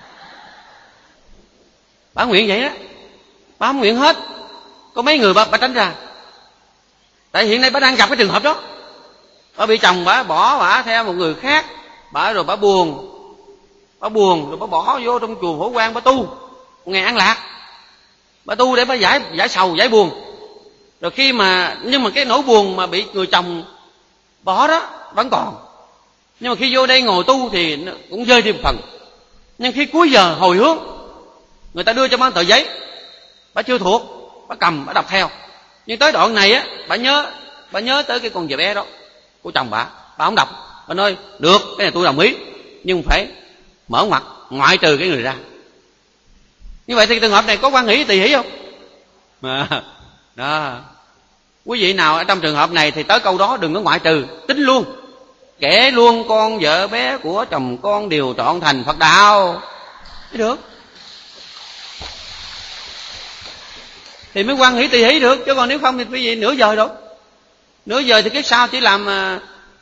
S2: Bà nguyện vậy đó, bà không nguyện hết. Có mấy người bà, bà tránh ra. Tại hiện nay bà đang gặp cái trường hợp đó. Bà bị chồng bà bỏ bà theo một người khác, bà rồi bà buồn, bà buồn rồi bà bỏ vô trong chùa Phổ Quang bà tu một ngày an lạc. Bà tu để bà giải giải sầu giải buồn. Rồi khi mà nhưng mà cái nỗi buồn mà bị người chồng bỏ đó vẫn còn. Nhưng mà khi vô đây ngồi tu thì nó cũng rơi đi một phần. Nhưng khi cuối giờ hồi hướng, người ta đưa cho bà tờ giấy, bà chưa thuộc, bà cầm bà đọc theo. Nhưng tới đoạn này á, bà nhớ bà nhớ tới cái con vợ bé đó của chồng bà, bà không đọc. Bà nói được, cái này tôi đồng ý, nhưng phải mở ngoặt ngoại trừ cái người ra. Như vậy thì trường hợp này có quan hỷ tỳ hỷ không? Mà đó, quý vị nào ở trong trường hợp này thì tới câu đó đừng có ngoại trừ, tính luôn, kể luôn con vợ bé của chồng con đều trọn thành Phật đạo mới được, thì mới quan hỷ tỳ hỷ được. Chứ còn nếu không thì quý vị nửa giờ đâu, nửa giờ thì cái sau chỉ làm à,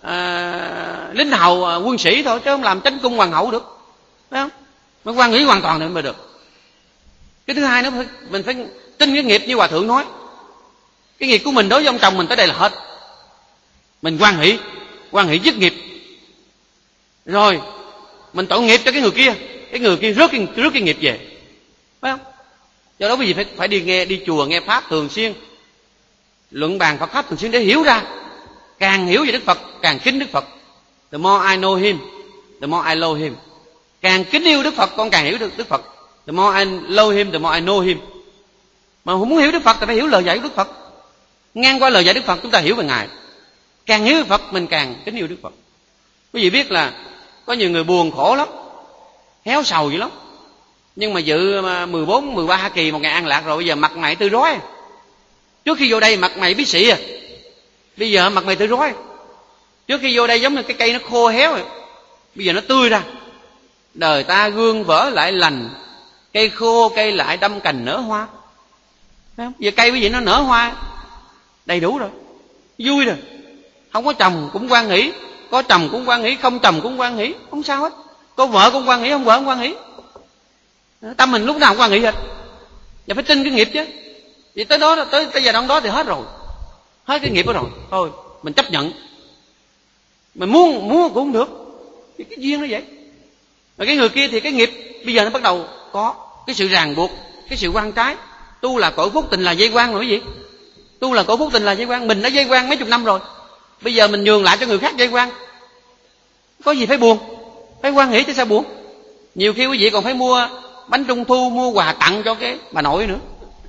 S2: à, lính hầu à, quân sĩ thôi, chứ không làm chánh cung hoàng hậu được, phải không? Mới quan hỷ hoàn toàn thì mới được. Cái thứ hai nữa, mình phải tin cái nghiệp như hòa thượng nói. Cái nghiệp của mình đối với ông chồng mình tới đây là hết. Mình quan hỷ, quan hỷ dứt nghiệp. Rồi mình tội nghiệp cho cái người kia, cái người kia rước cái, rước cái nghiệp về, phải không? Do đó quý vị phải, phải đi nghe, đi chùa nghe pháp thường xuyên, luận bàn Phật pháp thường xuyên để hiểu ra. Càng hiểu về Đức Phật càng kính Đức Phật. The more I know Him, the more I love Him. Càng kính yêu Đức Phật con càng hiểu được Đức Phật. The more I love Him, the more I know Him. Mà không muốn hiểu Đức Phật thì phải hiểu lời dạy của Đức Phật. Ngang qua lời dạy Đức Phật chúng ta hiểu về Ngài. Càng hiểu Đức Phật mình càng kính yêu Đức Phật. Quý vị biết là có nhiều người buồn khổ lắm, héo sầu dữ lắm. Nhưng mà dự mười bốn, mười ba kỳ một ngày an lạc rồi, bây giờ mặt mày tươi rói. Trước khi vô đây mặt mày bí xị à, bây giờ mặt mày tươi rói. Trước khi vô đây giống như cái cây nó khô héo rồi, bây giờ nó tươi ra. Đời ta gương vỡ lại lành, cây khô cây lại đâm cành nở hoa. Thấy không? Giờ cây quý vị nó nở hoa đầy đủ rồi, vui rồi. Không có chồng cũng hoan hỷ, có chồng cũng hoan hỷ, không chồng cũng hoan hỷ, không sao hết. Có vợ cũng hoan hỷ, không vợ cũng hoan hỷ. Tâm mình lúc nào cũng hoan hỷ hết. Giờ phải tin cái nghiệp chứ. Vì tới đó, tới tới giai đoạn đó thì hết rồi, hết cái nghiệp đó rồi. Thôi mình chấp nhận. Mình muốn muốn cũng không được, thì cái duyên nó vậy. Mà cái người kia thì cái nghiệp bây giờ nó bắt đầu có cái sự ràng buộc, cái sự quan trái. Tu là cội phúc, tình là dây quan, rồi quý vị. Tu là cội phúc, tình là dây quan. Mình đã dây quan mấy chục năm rồi, bây giờ mình nhường lại cho người khác dây quan. Có gì phải buồn, phải hoan hỷ chứ sao buồn. Nhiều khi quý vị còn phải mua bánh trung thu, mua quà tặng cho cái bà nội nữa.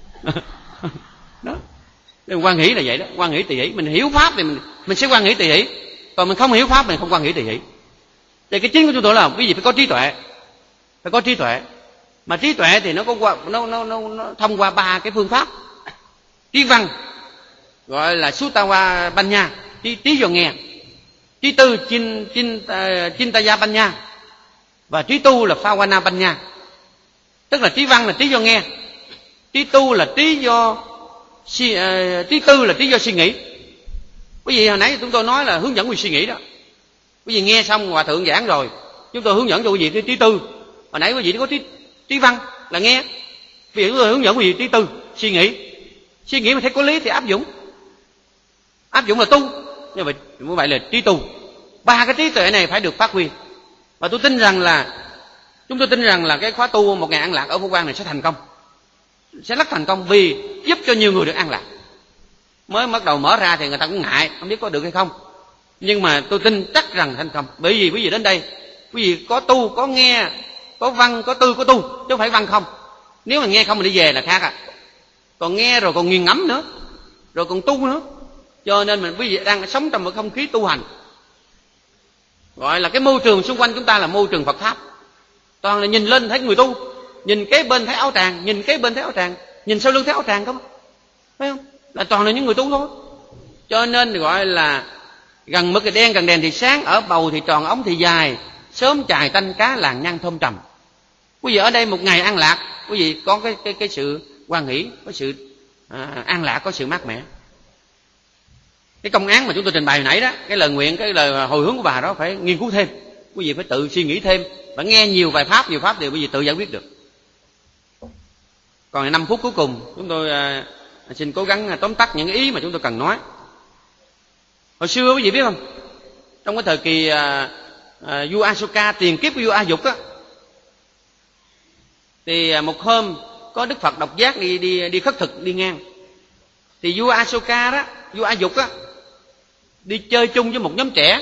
S2: Đó, hoan hỷ là vậy đó, hoan hỷ tỳ hỷ. Mình hiểu pháp thì mình mình sẽ hoan hỷ tỳ hỷ, còn mình không hiểu pháp mình không hoan hỷ tỳ hỷ. Thì cái chính của chúng tôi là quý vị phải có trí tuệ, phải có trí tuệ. Mà trí tuệ thì nó có qua, nó, nó, nó, nó thông qua ba cái phương pháp. Trí văn gọi là Sutawa Banya, trí, trí do nghe. Trí tư Chin, Chin, uh, Chintaya Banya. Và trí tu là Phawana Banya. Tức là trí văn là trí do nghe, trí tu là trí do uh, trí tư là trí do suy nghĩ. Quý vị hồi nãy chúng tôi nói là hướng dẫn quý vị suy nghĩ đó. Quý vị nghe xong hòa thượng giảng rồi, chúng tôi hướng dẫn cho quý vị cái trí tư. Hồi nãy quý vị có trí trí văn là nghe, bây giờ chúng tôi hướng dẫn quý vị trí tư suy nghĩ. Suy nghĩ mà thấy có lý thì áp dụng, áp dụng là tu. Như vậy như vậy là trí tu. Ba cái trí tuệ này phải được phát huy. Và tôi tin rằng là chúng tôi tin rằng là cái khóa tu một ngày an lạc ở Phổ Quang này sẽ thành công, sẽ rất thành công, vì giúp cho nhiều người được an lạc. Mới bắt đầu mở ra thì người ta cũng ngại, không biết có được hay không. Nhưng mà tôi tin chắc rằng thành công. Bởi vì quý vị đến đây, quý vị có tu, có nghe, có văn, có tư, có tu, chứ không phải văn không. Nếu mà nghe không mà đi về là khác à. Còn nghe rồi còn nghiền ngẫm nữa, rồi còn tu nữa. Cho nên mình quý vị đang sống trong một không khí tu hành. Gọi là cái môi trường xung quanh chúng ta là môi trường Phật Pháp. Toàn là nhìn lên thấy người tu, nhìn kế bên thấy áo tràng, nhìn kế bên thấy áo tràng, nhìn sau lưng thấy áo tràng không, phải không? Là toàn là những người tu thôi. Cho nên gọi là gần mực thì đen, gần đèn thì sáng, ở bầu thì tròn, ống thì dài, sớm chài tanh cá, làng nhăn thơm trầm. Quý vị ở đây một ngày an lạc, quý vị có cái cái cái sự hoan hỷ, có sự à, an lạc, có sự mát mẻ. Cái công án mà chúng tôi trình bày hồi nãy đó, cái lời nguyện, cái lời hồi hướng của bà đó phải nghiên cứu thêm, quý vị phải tự suy nghĩ thêm và nghe nhiều bài pháp, nhiều pháp thì quý vị tự giải quyết được. Còn năm phút cuối cùng chúng tôi à, xin cố gắng tóm tắt những ý mà chúng tôi cần nói. Hồi xưa quý vị biết không, trong cái thời kỳ à, à, vua Asoka, tiền kiếp của vua A Dục á, thì à, một hôm có Đức Phật độc giác đi đi đi khất thực đi ngang, thì vua Asoka đó, vua A Dục á, đi chơi chung với một nhóm trẻ.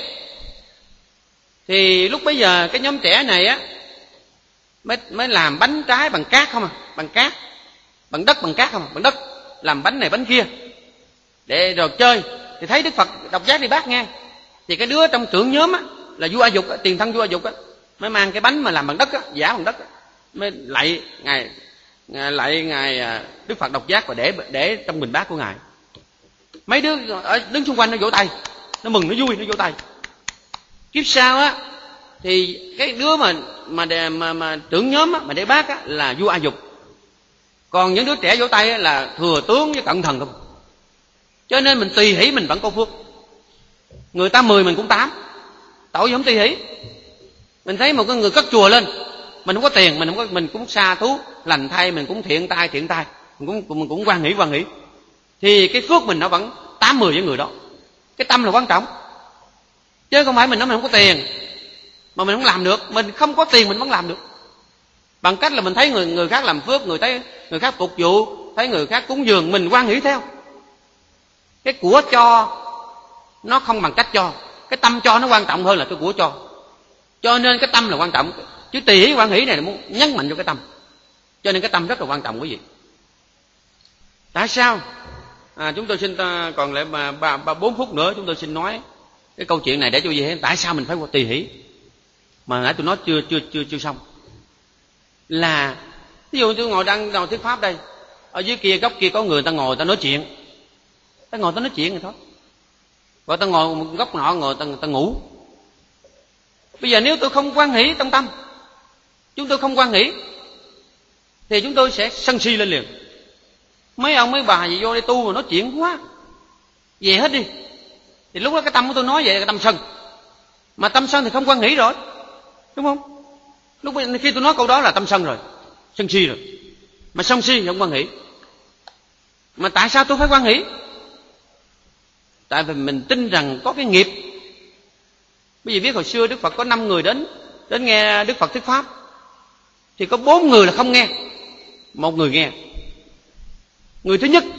S2: Thì lúc bấy giờ cái nhóm trẻ này á mới mới làm bánh trái bằng cát không à, bằng cát, bằng đất, bằng cát không à, bằng đất, làm bánh này bánh kia để rồi chơi. Thì thấy Đức Phật độc giác đi bát ngang, thì cái đứa trong trưởng nhóm á là vua A Dục, tiền thân vua A Dục á, mới mang cái bánh mà làm bằng đất á, giả bằng đất á, mới lạy ngài, ngài lạy ngài Đức Phật độc giác và để để trong bình bát của ngài. Mấy đứa ở đứng xung quanh nó vỗ tay, nó mừng, nó vui, nó vỗ tay. Kiếp sau á thì cái đứa mà mà mà, mà, mà trưởng nhóm á, mà để bác á là vua A Dục, còn những đứa trẻ vỗ tay á, là thừa tướng với cận thần không. Cho nên mình tùy hỷ mình vẫn có phước. Người ta mười mình cũng tám, tội gì không tùy hỷ. Mình thấy một cái người cất chùa lên, mình không có tiền, mình không có, mình cũng xa thú lành thay, mình cũng thiện tai thiện tai, mình cũng mình cũng hoan hỷ hoan hỷ, thì cái phước mình nó vẫn tám mười với người đó. Cái tâm là quan trọng, chứ không phải mình nói mình không có tiền mà mình không làm được. Mình không có tiền mình vẫn làm được, bằng cách là mình thấy người người khác làm phước, người thấy người khác phục vụ, thấy người khác cúng dường, mình hoan hỷ theo. Cái của cho nó không bằng cách cho, cái tâm cho nó quan trọng hơn là cái của cho. Cho nên cái tâm là quan trọng, chứ tùy hỷ hoan hỷ này là muốn nhấn mạnh vô cái tâm. Cho nên cái tâm rất là quan trọng quý vị. Tại sao? À, chúng tôi xin còn lại ba, ba, ba bốn phút nữa chúng tôi xin nói cái câu chuyện này để cho quý vị thấy tại sao mình phải tùy hỷ mà nãy tôi nói chưa chưa chưa chưa xong. Là ví dụ tôi ngồi đang đầu thuyết pháp đây, ở dưới kia góc kia có người ta ngồi ta nói chuyện, ta ngồi ta nói chuyện rồi thôi, rồi ta ngồi một góc nọ ngồi ta, ta ngủ. Bây giờ nếu tôi không hoan hỷ trong tâm, chúng tôi không hoan hỷ thì chúng tôi sẽ sân si lên liền. Mấy ông mấy bà gì vô đây tu mà nói chuyện quá, về hết đi. Thì lúc đó cái tâm của tôi nói vậy là cái tâm sân, mà tâm sân thì không hoan hỷ rồi, đúng không? Lúc khi tôi nói câu đó là tâm sân rồi, sân si rồi, mà sân si thì không hoan hỷ. Mà tại sao tôi phải hoan hỷ? Tại vì mình tin rằng có cái nghiệp. Bởi vì biết hồi xưa Đức Phật có năm người đến đến nghe Đức Phật thuyết pháp, thì có bốn người là không nghe, một người nghe. Người thứ nhất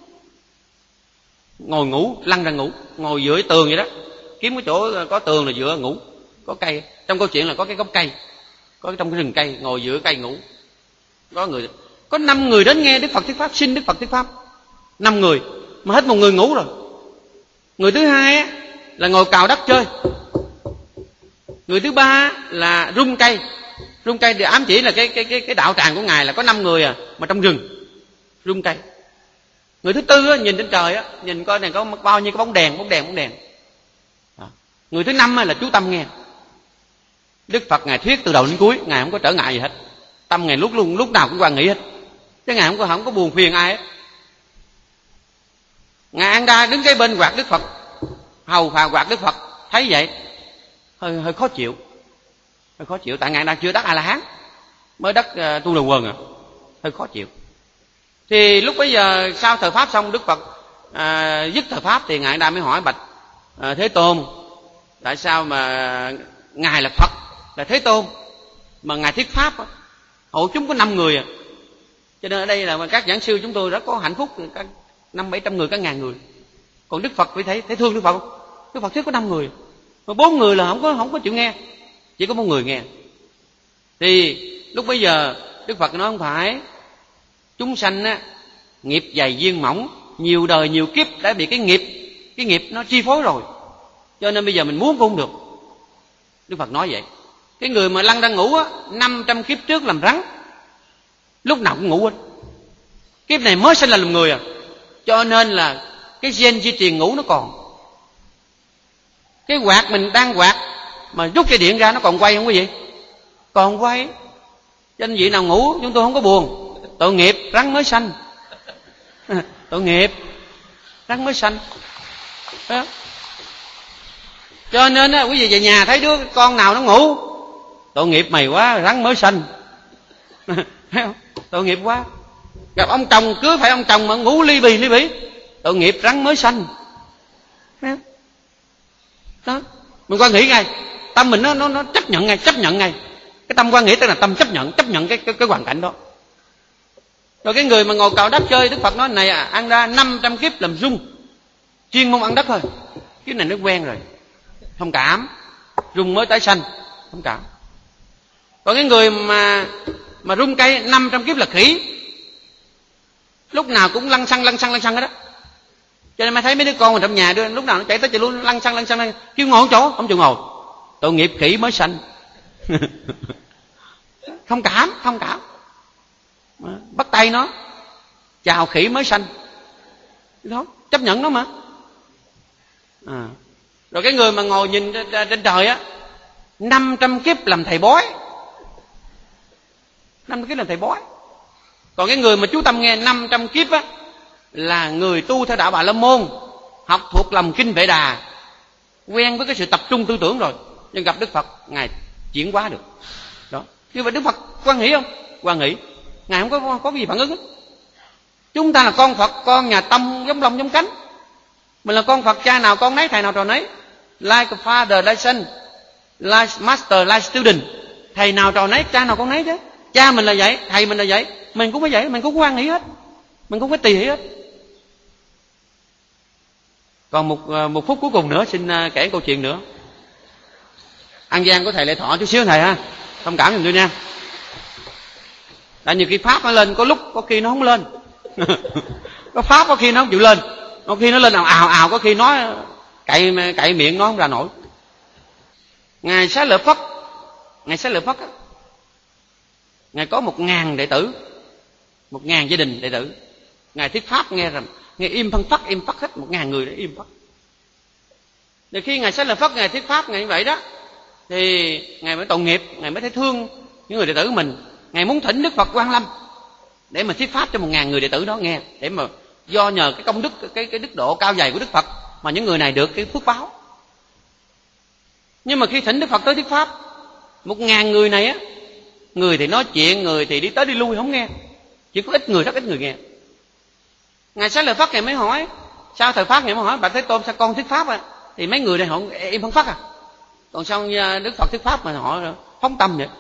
S2: ngồi ngủ, lăn ra ngủ, ngồi giữa tường vậy đó, kiếm cái chỗ có tường là giữa ngủ, có cây. Trong câu chuyện là có cái gốc cây, có trong cái rừng cây, ngồi giữa cây ngủ. Có người, có năm người đến nghe Đức Phật thuyết pháp, xin Đức Phật thuyết pháp, năm người mà hết một người ngủ rồi. Người thứ hai á, là ngồi cào đất chơi. Người thứ ba là rung cây, rung cây để ám chỉ là cái cái cái cái đạo tràng của ngài là có năm người à, mà trong rừng rung cây. Người thứ tư á, nhìn trên trời á, nhìn coi này có bao nhiêu cái bóng đèn, bóng đèn, bóng đèn. À. Người thứ năm á, là chú tâm nghe. Đức Phật ngài thuyết từ đầu đến cuối, ngài không có trở ngại gì hết, tâm ngài lúc luôn lúc nào cũng hoan hỷ hết, chứ ngài không có không có buồn phiền ai hết. Ngài An Đa đứng cái bên quạt Đức Phật, hầu phà quạt Đức Phật, thấy vậy hơi hơi khó chịu, hơi khó chịu, tại ngài đang chưa đắc A La Hán, mới đắc uh, tu đầu quần à, hơi khó chịu. Thì lúc bấy giờ sau thờ pháp xong, Đức Phật à, dứt thờ pháp thì ngài Đa mới hỏi bạch à, Thế Tôn, tại sao mà ngài là Phật, là Thế Tôn, mà ngài thuyết pháp hộ chúng có năm người à. Cho nên ở đây là các giảng sư chúng tôi rất có hạnh phúc, các năm bảy trăm người, các ngàn người. Còn Đức Phật phải thấy thấy thương Đức Phật không? Đức Phật thuyết có năm người, mà bốn người là không có không có chịu nghe, chỉ có một người nghe. Thì lúc bấy giờ Đức Phật nói không phải, chúng sanh á, nghiệp dày duyên mỏng, nhiều đời nhiều kiếp đã bị cái nghiệp cái nghiệp nó chi phối rồi, cho nên bây giờ mình muốn cũng không được. Đức Phật nói vậy. Cái người mà lăn đang ngủ á, năm trăm kiếp trước làm rắn, lúc nào cũng ngủ hết. Kiếp này mới sinh là làm người à. Cho nên là cái gen di truyền ngủ nó còn. Cái quạt mình đang quạt mà rút cái điện ra nó còn quay không quý vị? Còn quay. Cho nên vị nào ngủ chúng tôi không có buồn. Tội nghiệp rắn mới sanh. Tội nghiệp rắn mới sanh. Đó. Cho nên á, quý vị về nhà thấy đứa con nào nó ngủ, tội nghiệp mày quá, rắn mới sanh. Tội nghiệp quá. Gặp ông chồng cưới phải ông chồng mà ngủ ly bì ly bì, tội nghiệp rắn mới sanh. Đó, mình quan nghĩ ngay, tâm mình nó nó nó chấp nhận ngay, chấp nhận ngay. Cái tâm quan nghĩ tức là tâm chấp nhận, chấp nhận cái cái, cái hoàn cảnh đó. Rồi cái người mà ngồi cào đất chơi, Đức Phật nói này à, ăn ra năm trăm kiếp làm rung, chuyên môn ăn đất thôi. Cái này nó quen rồi, thông cảm. Rung mới tái sanh, thông cảm. Còn cái người mà mà rung cây năm trăm kiếp là khỉ, lúc nào cũng lăn xăng lăn xăng lăn xăng hết đó. Cho nên mới thấy mấy đứa con mình trong nhà đưa lúc nào nó chạy tới chạy luôn lăn xăng lăn xăng lăn. Kêu ngồi chỗ không chịu ngồi, tội nghiệp khỉ mới sanh. Thông cảm, thông cảm. Bắt tay nó, chào khỉ mới sanh. Đó, chấp nhận nó mà. À. Rồi cái người mà ngồi nhìn trên trời á, năm trăm kiếp làm thầy bói, năm trăm kiếp làm thầy bói. Còn cái người mà chú tâm nghe năm trăm kiếp á, là người tu theo đạo Bà La Môn, học thuộc lòng kinh Vệ Đà, quen với cái sự tập trung tư tưởng rồi, nhưng gặp Đức Phật ngài chuyển hóa được. Đó. Như vậy Đức Phật quan hỷ không? Quan hỷ. Ngài không có có gì phản ứng hết. Chúng ta là con Phật, con nhà Tâm giống lông giống cánh. Mình là con Phật, cha nào con nấy, thầy nào trò nấy. Like a father, like son, like master, like student. Thầy nào trò nấy, cha nào con nấy chứ. Cha mình là vậy, thầy mình là vậy, mình cũng phải vậy, mình cũng có quan hỷ hết, mình cũng có tùy hỷ hết. Còn một một phút cuối cùng nữa, xin kể câu chuyện nữa. An giang của thầy Lệ Thọ chút xíu thầy ha, thông cảm giùm tôi nha. Tại nhiều khi pháp nó lên, có lúc có khi nó không lên. Có pháp có khi nó không chịu lên, có khi nó lên ào ào ào, có khi nói cậy cậy miệng nó không ra nổi. Ngài Xá Lợi Phất, ngài Xá Lợi Phất á, ngài có một ngàn đệ tử, một ngàn gia đình đệ tử. Ngài thuyết pháp nghe rằng nghe im phăng phắc, im phắc hết, một ngàn người đã im phắc. Thì khi ngài Xá Lợi Phất ngài thuyết pháp ngài như vậy đó, thì ngài mới tội nghiệp, ngài mới thấy thương những người đệ tử của mình. Ngài muốn thỉnh Đức Phật Quan Lâm để mà thuyết pháp cho một ngàn người đệ tử đó nghe, để mà do nhờ cái công đức, cái cái đức độ cao dày của Đức Phật mà những người này được cái phước báo. Nhưng mà khi thỉnh Đức Phật tới thuyết pháp, một ngàn người này á, người thì nói chuyện, người thì đi tới đi lui không nghe, chỉ có ít người, rất ít người nghe. Ngài Xá Lợi Phất ngài mới hỏi, sao thời pháp ngài mới hỏi, Bạch Thế Tôn sao con thuyết pháp à? Thì mấy người này họ im phăng phắc à, còn sao Đức Phật thuyết pháp mà họ phóng tâm vậy?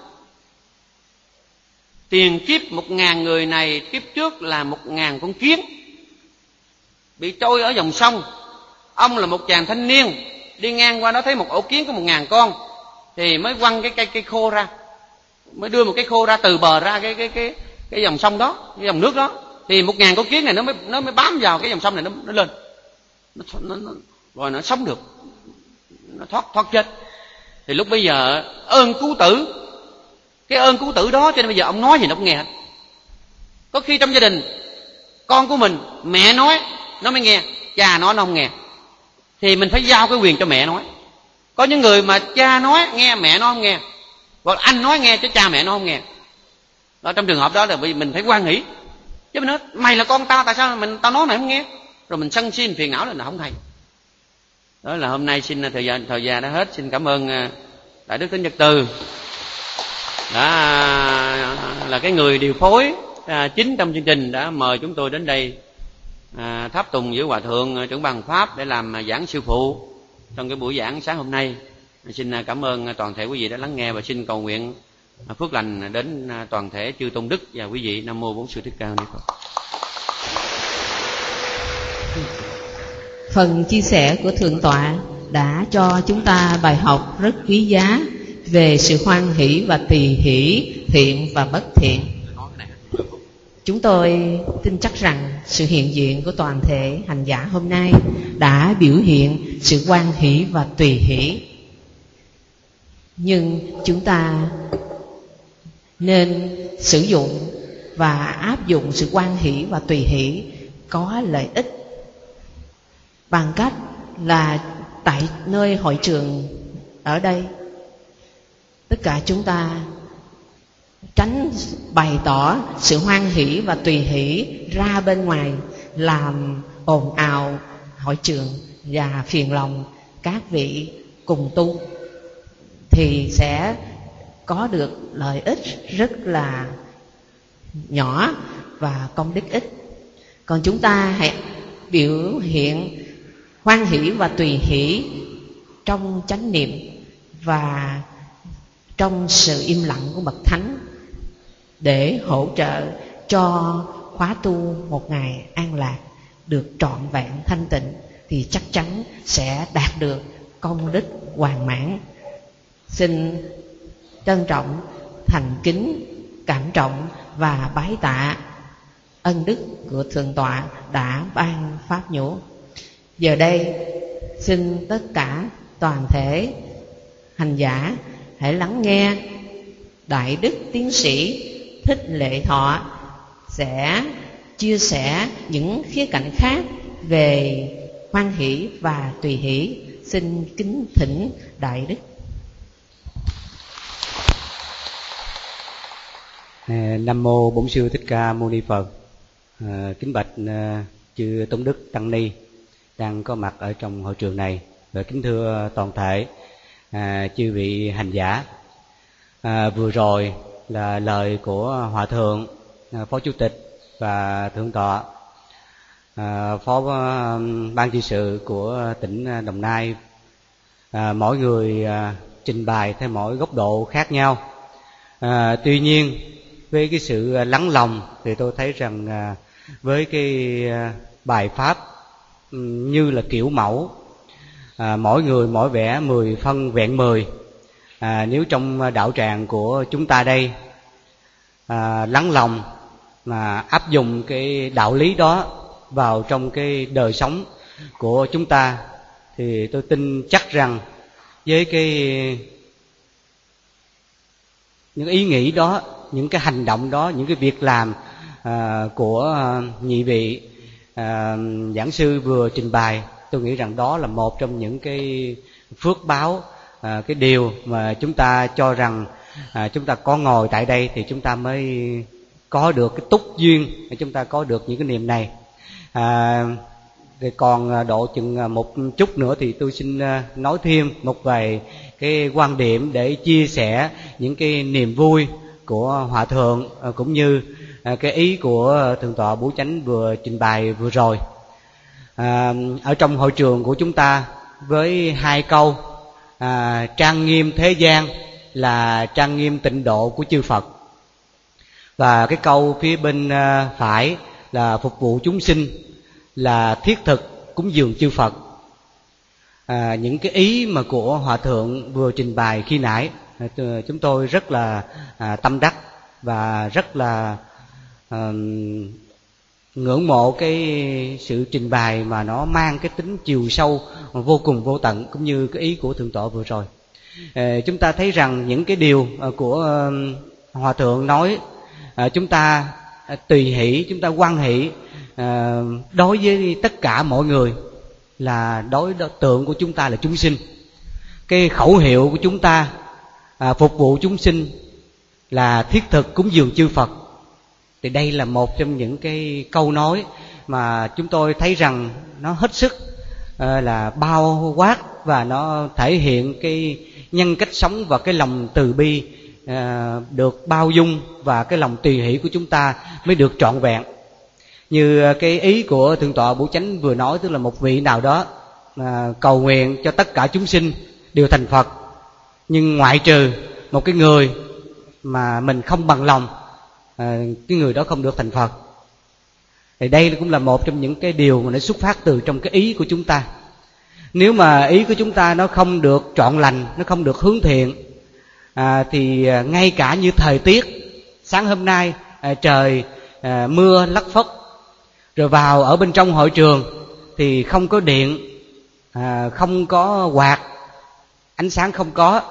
S2: Tiền kiếp một ngàn người này, kiếp trước là một ngàn con kiến bị trôi ở dòng sông. Ông là một chàng thanh niên đi ngang qua đó thấy một ổ kiến có một ngàn con, thì mới quăng cái cây cây khô ra, mới đưa một cái khô ra từ bờ ra cái cái cái cái dòng sông đó, cái dòng nước đó. Thì một ngàn con kiến này nó mới nó mới bám vào cái dòng sông này, nó nó lên, nó, nó, nó rồi nó sống được, nó thoát thoát chết. Thì lúc bây giờ ơn cứu tử, cái ơn cứu tử đó cho nên bây giờ ông nói gì nó cũng nghe hết. Có khi trong gia đình con của mình, mẹ nói nó mới nghe, cha nói nó không nghe, thì mình phải giao cái quyền cho mẹ nói. Có những người mà cha nói nghe, mẹ nó không nghe, hoặc anh nói nghe chứ cha mẹ nó không nghe. Đó, trong trường hợp đó là vì mình phải quan hỷ. Chứ mình nói mày là con tao, tại sao mình tao nói mày không nghe? Rồi mình sân si phiền não là không hay. Đó là hôm nay xin thời gian thời gian đã hết, xin cảm ơn Đại Đức Thích Nhật Từ đã là cái người điều phối à, chính trong chương trình, đã mời chúng tôi đến đây à, tháp tùng với Hòa Thượng trưởng ban pháp để làm giảng sư phụ trong cái buổi giảng sáng hôm nay. Xin cảm ơn toàn thể quý vị đã lắng nghe, và xin cầu nguyện phước lành đến toàn thể chư tôn đức và quý vị. Nam mô Bổn Sư Thích Ca Mâu Ni Phật.
S1: Phần chia sẻ của Thượng tọa đã cho chúng ta bài học rất quý giá về sự hoan hỷ và tùy hỷ, thiện và bất thiện. Chúng tôi tin chắc rằng sự hiện diện của toàn thể hành giả hôm nay đã biểu hiện sự hoan hỷ và tùy hỷ. Nhưng chúng ta nên sử dụng và áp dụng sự hoan hỷ và tùy hỷ có lợi ích bằng cách là tại nơi hội trường ở đây, tất cả chúng ta tránh bày tỏ sự hoan hỷ và tùy hỷ ra bên ngoài, làm ồn ào hội trường và phiền lòng các vị cùng tu, thì sẽ có được lợi ích rất là nhỏ và công đức ít. Còn chúng ta hãy biểu hiện hoan hỷ và tùy hỷ trong chánh niệm và trong sự im lặng của bậc thánh, để hỗ trợ cho khóa tu một ngày an lạc được trọn vẹn thanh tịnh, thì chắc chắn sẽ đạt được công đức hoàn mãn. Xin trân trọng, thành kính, cảm trọng và bái tạ ân đức của Thượng tọa đã ban pháp nhũ. Giờ đây xin tất cả toàn thể hành giả hãy lắng nghe Đại Đức Tiến sĩ Thích Lệ Thọ sẽ chia sẻ những khía cạnh khác về hoan hỷ và tùy hỷ. Xin kính thỉnh Đại Đức.
S3: Nam mô Bổn Sư Thích Ca Mâu Ni Phật. À, kính bạch à, chư Tông Đức Tăng Ni đang có mặt ở trong hội trường này, và kính thưa toàn thể à, chư vị hành giả. À, vừa rồi là lời của Hòa Thượng, à, Phó Chủ tịch và Thượng tọa, à, Phó à, Ban trị sự của tỉnh Đồng Nai. À, mỗi người à, trình bày theo mỗi góc độ khác nhau. À, tuy nhiên với cái sự lắng lòng thì tôi thấy rằng à, với cái à, bài pháp như là kiểu mẫu, à, mỗi người mỗi vẻ mười phân vẹn mười. À, nếu trong đạo tràng của chúng ta đây à, lắng lòng mà áp dụng cái đạo lý đó vào trong cái đời sống của chúng ta, thì tôi tin chắc rằng với cái những ý nghĩ đó, những cái hành động đó, những cái việc làm à, của à, nhị vị à, giảng sư vừa trình bày, tôi nghĩ rằng đó là một trong những cái phước báo, à, cái điều mà chúng ta cho rằng à, chúng ta có ngồi tại đây thì chúng ta mới có được cái túc duyên để chúng ta có được những cái niềm này. À, thì còn độ chừng một chút nữa thì tôi xin nói thêm một vài cái quan điểm để chia sẻ những cái niềm vui của Hòa Thượng, cũng như cái ý của Thượng tọa Bửu Chánh vừa trình bày vừa rồi. À, ở trong hội trường của chúng ta với hai câu à, trang nghiêm thế gian là trang nghiêm tịnh độ của chư Phật, và cái câu phía bên phải là phục vụ chúng sinh là thiết thực cúng dường chư Phật. À, những cái ý mà của Hòa Thượng vừa trình bày khi nãy, chúng tôi rất là à, tâm đắc và rất là à, ngưỡng mộ cái sự trình bày mà nó mang cái tính chiều sâu vô cùng vô tận, cũng như cái ý của Thượng tọa vừa rồi. À, chúng ta thấy rằng những cái điều của à, Hòa Thượng nói, à, chúng ta à, tùy hỷ, chúng ta hoan hỷ à, đối với tất cả mọi người, là đối tượng của chúng ta là chúng sinh. Cái khẩu hiệu của chúng ta à, phục vụ chúng sinh là thiết thực cúng dường chư Phật. Thì đây là một trong những cái câu nói mà chúng tôi thấy rằng nó hết sức à, là bao quát, và nó thể hiện cái nhân cách sống và cái lòng từ bi à, được bao dung, và cái lòng tùy hỷ của chúng ta mới được trọn vẹn. Như cái ý của Thượng tọa Bửu Chánh vừa nói, tức là một vị nào đó à, cầu nguyện cho tất cả chúng sinh đều thành Phật, nhưng ngoại trừ một cái người mà mình không bằng lòng, à, cái người đó không được thành Phật. Thì đây cũng là một trong những cái điều mà nó xuất phát từ trong cái ý của chúng ta. Nếu mà ý của chúng ta nó không được trọn lành, nó không được hướng thiện, à, thì ngay cả như thời tiết sáng hôm nay à, trời à, mưa lất phất, rồi vào ở bên trong hội trường thì không có điện, à, không có quạt, ánh sáng không có,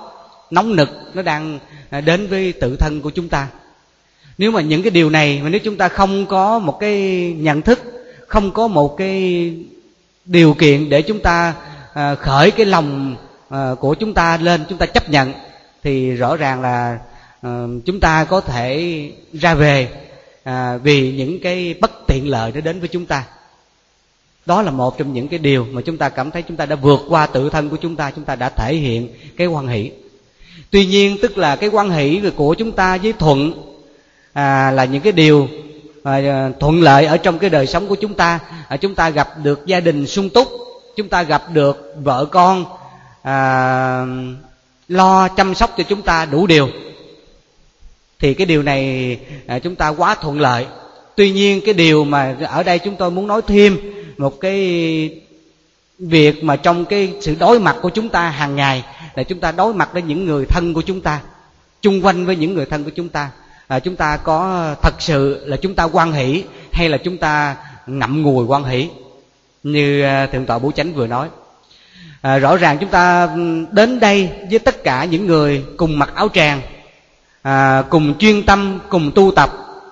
S3: nóng nực nó đang đến với tự thân của chúng ta. Nếu mà những cái điều này mà nếu chúng ta không có một cái nhận thức, không có một cái điều kiện để chúng ta khởi cái lòng của chúng ta lên, chúng ta chấp nhận, thì rõ ràng là chúng ta có thể ra về vì những cái bất tiện lợi nó đến với chúng ta. Đó là một trong những cái điều mà chúng ta cảm thấy chúng ta đã vượt qua tự thân của chúng ta, chúng ta đã thể hiện cái hoan hỷ. Tuy nhiên tức là cái hoan hỷ của chúng ta với thuận à, là những cái điều à, thuận lợi ở trong cái đời sống của chúng ta. à, Chúng ta gặp được gia đình sung túc, chúng ta gặp được vợ con à, lo chăm sóc cho chúng ta đủ điều, thì cái điều này à, chúng ta quá thuận lợi. Tuy nhiên cái điều mà ở đây chúng tôi muốn nói thêm một cái việc mà trong cái sự đối mặt của chúng ta hàng ngày là chúng ta đối mặt với những người thân của chúng ta, chung quanh với những người thân của chúng ta. à, Chúng ta có thật sự là chúng ta hoan hỷ hay là chúng ta ngậm ngùi hoan hỷ, như Thượng tọa Bố Chánh vừa nói. à, Rõ ràng chúng ta đến đây với tất cả những người cùng mặc áo tràng, à, cùng chuyên tâm, cùng tu tập.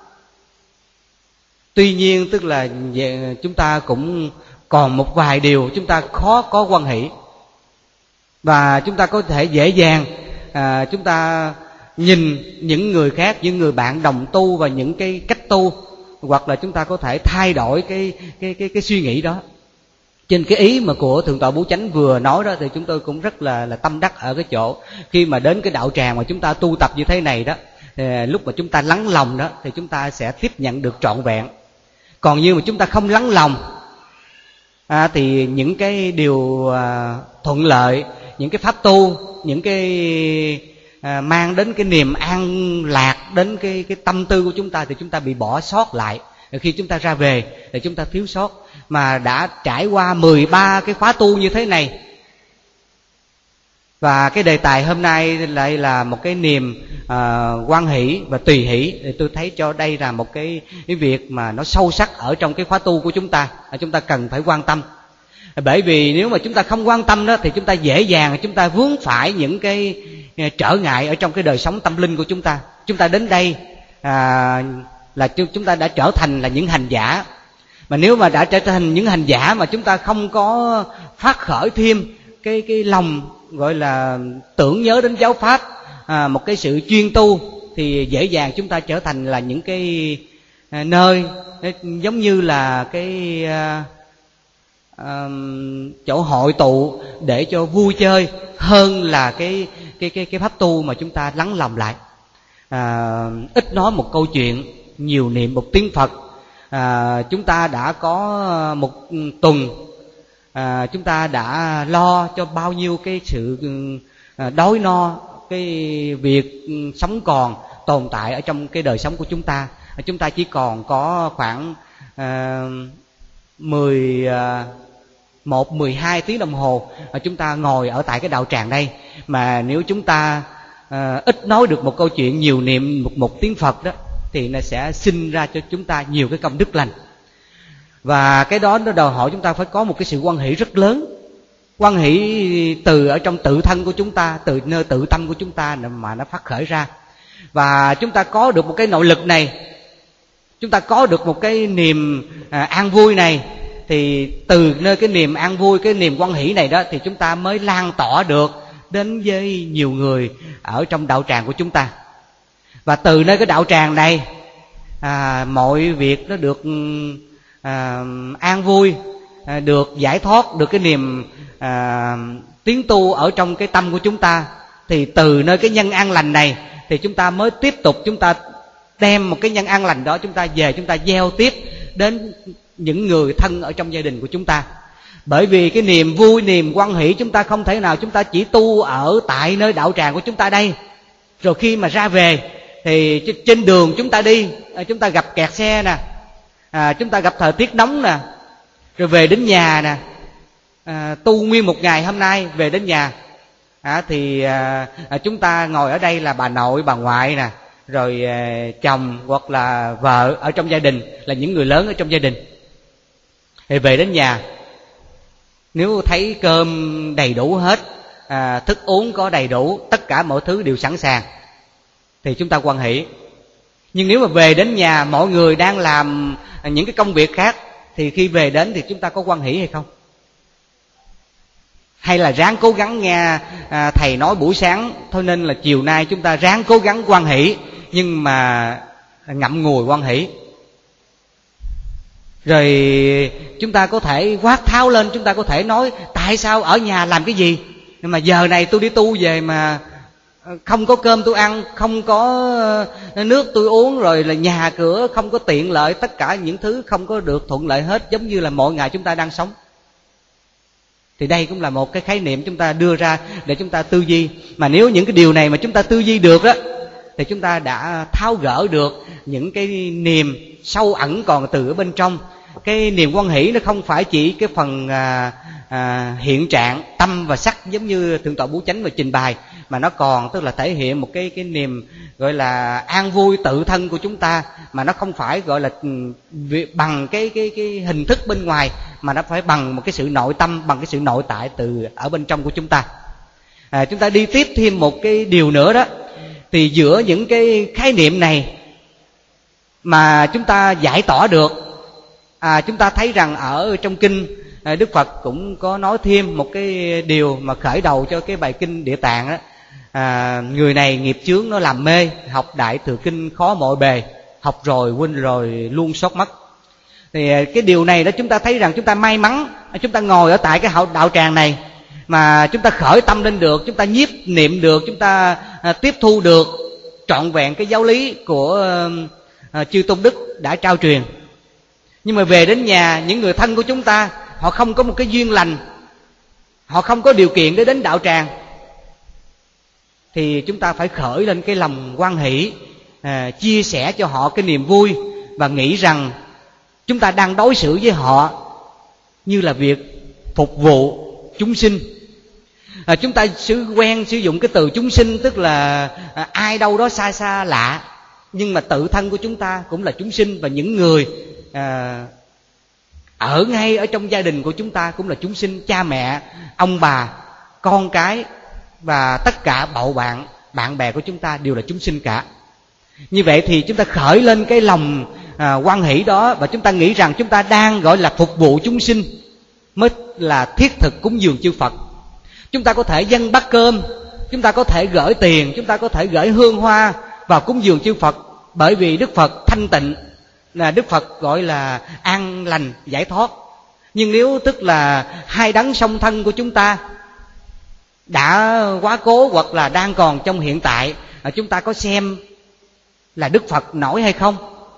S3: Tuy nhiên tức là chúng ta cũng còn một vài điều chúng ta khó có hoan hỷ, và chúng ta có thể dễ dàng à, chúng ta nhìn những người khác, những người bạn đồng tu và những cái cách tu, hoặc là chúng ta có thể thay đổi cái cái cái cái suy nghĩ đó. Trên cái ý mà của Thượng tọa Bố Chánh vừa nói đó thì chúng tôi cũng rất là là tâm đắc ở cái chỗ khi mà đến cái đạo tràng mà chúng ta tu tập như thế này đó, thì lúc mà chúng ta lắng lòng đó thì chúng ta sẽ tiếp nhận được trọn vẹn. Còn như mà chúng ta không lắng lòng à, thì những cái điều à, thuận lợi, những cái pháp tu, những cái à, mang đến cái niềm an lạc đến cái cái tâm tư của chúng ta thì chúng ta bị bỏ sót lại. Khi chúng ta ra về thì chúng ta thiếu sót. Mà đã trải qua mười ba cái khóa tu như thế này, và cái đề tài hôm nay lại là một cái niềm à, hoan hỷ và tùy hỷ, thì tôi thấy cho đây là một cái, cái việc mà nó sâu sắc ở trong cái khóa tu của chúng ta, chúng ta cần phải quan tâm. Bởi vì nếu mà chúng ta không quan tâm đó thì chúng ta dễ dàng chúng ta vướng phải những cái trở ngại ở trong cái đời sống tâm linh của chúng ta. Chúng ta đến đây à, là chúng ta đã trở thành là những hành giả. Mà nếu mà đã trở thành những hành giả mà chúng ta không có phát khởi thêm cái cái lòng gọi là tưởng nhớ đến giáo pháp, à, một cái sự chuyên tu, thì dễ dàng chúng ta trở thành là những cái à, nơi giống như là cái à, à, chỗ hội tụ để cho vui chơi hơn là cái cái cái cái pháp tu mà chúng ta lắng lòng lại. À, ít nói một câu chuyện, nhiều niệm một tiếng Phật. À, chúng ta đã có một tuần à, chúng ta đã lo cho bao nhiêu cái sự à, đói no, cái việc sống còn tồn tại ở trong cái đời sống của chúng ta. À, chúng ta chỉ còn có khoảng à, mười một, mười hai tiếng đồng hồ à, chúng ta ngồi ở tại cái đạo tràng đây. Mà nếu chúng ta à, ít nói được một câu chuyện, nhiều niệm một, một tiếng Phật đó, thì nó sẽ sinh ra cho chúng ta nhiều cái công đức lành. Và cái đó nó đòi hỏi chúng ta phải có một cái sự hoan hỷ rất lớn. Hoan hỷ từ ở trong tự thân của chúng ta, từ nơi tự tâm của chúng ta mà nó phát khởi ra. Và chúng ta có được một cái nội lực này, chúng ta có được một cái niềm à, an vui này, thì từ nơi cái niềm an vui, cái niềm hoan hỷ này đó, thì chúng ta mới lan tỏa được đến với nhiều người ở trong đạo tràng của chúng ta. Và từ nơi cái đạo tràng này à, mọi việc nó được à, an vui, à, được giải thoát, được cái niềm à, tiến tu ở trong cái tâm của chúng ta. Thì từ nơi cái nhân an lành này thì chúng ta mới tiếp tục, chúng ta đem một cái nhân an lành đó chúng ta về, chúng ta gieo tiếp đến những người thân ở trong gia đình của chúng ta. Bởi vì cái niềm vui, niềm hoan hỷ chúng ta không thể nào chúng ta chỉ tu ở tại nơi đạo tràng của chúng ta đây, rồi khi mà ra về thì trên đường chúng ta đi, chúng ta gặp kẹt xe nè, à, chúng ta gặp thời tiết nóng nè, rồi về đến nhà nè, à, tu nguyên một ngày hôm nay về đến nhà, à, thì à, chúng ta ngồi ở đây là bà nội, bà ngoại nè, rồi à, chồng hoặc là vợ ở trong gia đình, là những người lớn ở trong gia đình. Thì về đến nhà, nếu thấy cơm đầy đủ hết, à, thức uống có đầy đủ, tất cả mọi thứ đều sẵn sàng, thì chúng ta hoan hỷ. Nhưng nếu mà về đến nhà mọi người đang làm những cái công việc khác, thì khi về đến thì chúng ta có hoan hỷ hay không? Hay là ráng cố gắng nghe à, thầy nói buổi sáng, thôi nên là chiều nay chúng ta ráng cố gắng hoan hỷ, nhưng mà ngậm ngùi hoan hỷ. Rồi chúng ta có thể quát tháo lên, chúng ta có thể nói tại sao ở nhà làm cái gì, nhưng mà giờ này tôi đi tu về mà không có cơm tôi ăn, không có nước tôi uống, rồi là nhà cửa không có tiện lợi, tất cả những thứ không có được thuận lợi hết, giống như là mỗi ngày chúng ta đang sống. Thì đây cũng là một cái khái niệm chúng ta đưa ra để chúng ta tư duy. Mà nếu những cái điều này mà chúng ta tư duy được đó, thì chúng ta đã tháo gỡ được những cái niềm sâu ẩn còn từ ở bên trong. Cái niềm hoan hỷ nó không phải chỉ cái phần à, à, hiện trạng tâm và sắc giống như Thượng tọa Bố Chánh mà trình bày, mà nó còn tức là thể hiện một cái cái niềm gọi là an vui tự thân của chúng ta, mà nó không phải gọi là bằng cái cái cái hình thức bên ngoài, mà nó phải bằng một cái sự nội tâm, bằng cái sự nội tại từ ở bên trong của chúng ta. À, chúng ta đi tiếp thêm một cái điều nữa đó, thì giữa những cái khái niệm này mà chúng ta giải tỏa được, à, chúng ta thấy rằng ở trong kinh à, Đức Phật cũng có nói thêm một cái điều mà khởi đầu cho cái bài kinh Địa Tạng đó. À, người này nghiệp chướng nó làm mê, học đại thừa kinh khó mọi bề, học rồi quên rồi luôn sót mất. Thì cái điều này đó chúng ta thấy rằng chúng ta may mắn, chúng ta ngồi ở tại cái đạo tràng này mà chúng ta khởi tâm lên được, chúng ta nhiếp niệm được, chúng ta à, tiếp thu được trọn vẹn cái giáo lý của à, chư Tôn Đức đã trao truyền. Nhưng mà về đến nhà, những người thân của chúng ta họ không có một cái duyên lành, họ không có điều kiện để đến đạo tràng, thì chúng ta phải khởi lên cái lòng hoan hỷ, à, chia sẻ cho họ cái niềm vui, và nghĩ rằng chúng ta đang đối xử với họ như là việc phục vụ chúng sinh. À, chúng ta sử quen sử dụng cái từ chúng sinh, tức là à, ai đâu đó xa xa lạ, nhưng mà tự thân của chúng ta cũng là chúng sinh, và những người à, ở ngay ở trong gia đình của chúng ta cũng là chúng sinh. Cha mẹ, ông bà, con cái và tất cả bầu bạn, bạn bè của chúng ta đều là chúng sinh cả. Như vậy thì chúng ta khởi lên cái lòng à, hoan hỷ đó, và chúng ta nghĩ rằng chúng ta đang gọi là phục vụ chúng sinh mới là thiết thực cúng dường chư Phật. Chúng ta có thể dâng bát cơm, chúng ta có thể gửi tiền, chúng ta có thể gửi hương hoa vào cúng dường chư Phật, bởi vì Đức Phật thanh tịnh, là Đức Phật gọi là an lành giải thoát. Nhưng nếu tức là hai đấng song thân của chúng ta đã quá cố, hoặc là đang còn trong hiện tại, chúng ta có xem là Đức Phật nổi hay không?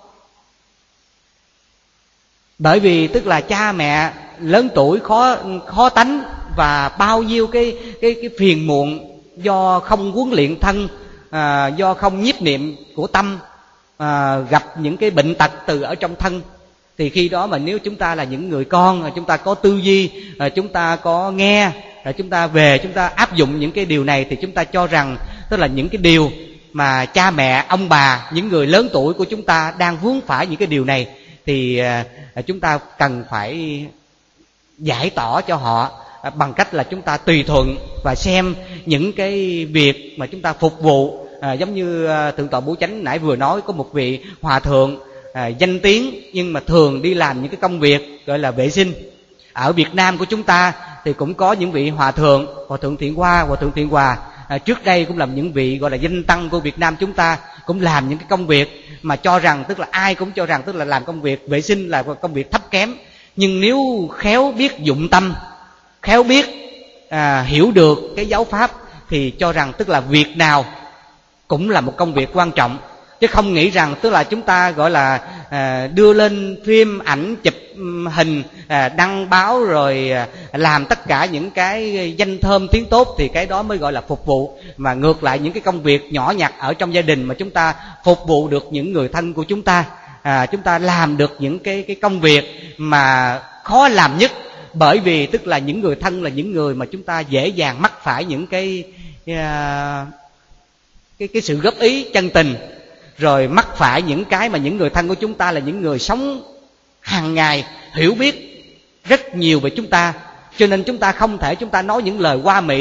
S3: Bởi vì tức là cha mẹ lớn tuổi khó khó tánh, và bao nhiêu cái cái cái phiền muộn do không huấn luyện thân, à, do không nhiếp niệm của tâm, à, gặp những cái bệnh tật từ ở trong thân. Thì khi đó mà nếu chúng ta là những người con, chúng ta có tư duy, chúng ta có nghe, rồi chúng ta về chúng ta áp dụng những cái điều này, thì chúng ta cho rằng tức là những cái điều mà cha mẹ, ông bà, những người lớn tuổi của chúng ta đang vướng phải những cái điều này, thì chúng ta cần phải giải tỏa cho họ bằng cách là chúng ta tùy thuận và xem những cái việc mà chúng ta phục vụ. À, giống như Thượng tọa Bố Chánh nãy vừa nói, có một vị hòa thượng à, danh tiếng nhưng mà thường đi làm những cái công việc gọi là vệ sinh. Ở Việt Nam của chúng ta thì cũng có những vị hòa thượng, hòa thượng Thiện Hoa, hòa thượng Thiện Hòa, à, trước đây cũng là những vị gọi là danh tăng của Việt Nam chúng ta, cũng làm những cái công việc mà cho rằng tức là ai cũng cho rằng tức là làm công việc vệ sinh là công việc thấp kém. Nhưng nếu khéo biết dụng tâm, khéo biết à, hiểu được cái giáo pháp, thì cho rằng tức là việc nào cũng là một công việc quan trọng, chứ không nghĩ rằng tức là chúng ta gọi là à, đưa lên phim ảnh chụp hình, à, đăng báo, rồi à, làm tất cả những cái danh thơm tiếng tốt, thì cái đó mới gọi là phục vụ. Mà ngược lại những cái công việc nhỏ nhặt ở trong gia đình mà chúng ta phục vụ được những người thân của chúng ta, à, chúng ta làm được những cái cái công việc mà khó làm nhất, bởi vì tức là những người thân là những người mà chúng ta dễ dàng mắc phải những cái à, cái cái sự góp ý chân tình, rồi mắc phải những cái mà những người thân của chúng ta là những người sống hàng ngày, hiểu biết rất nhiều về chúng ta, cho nên chúng ta không thể chúng ta nói những lời hoa mỹ,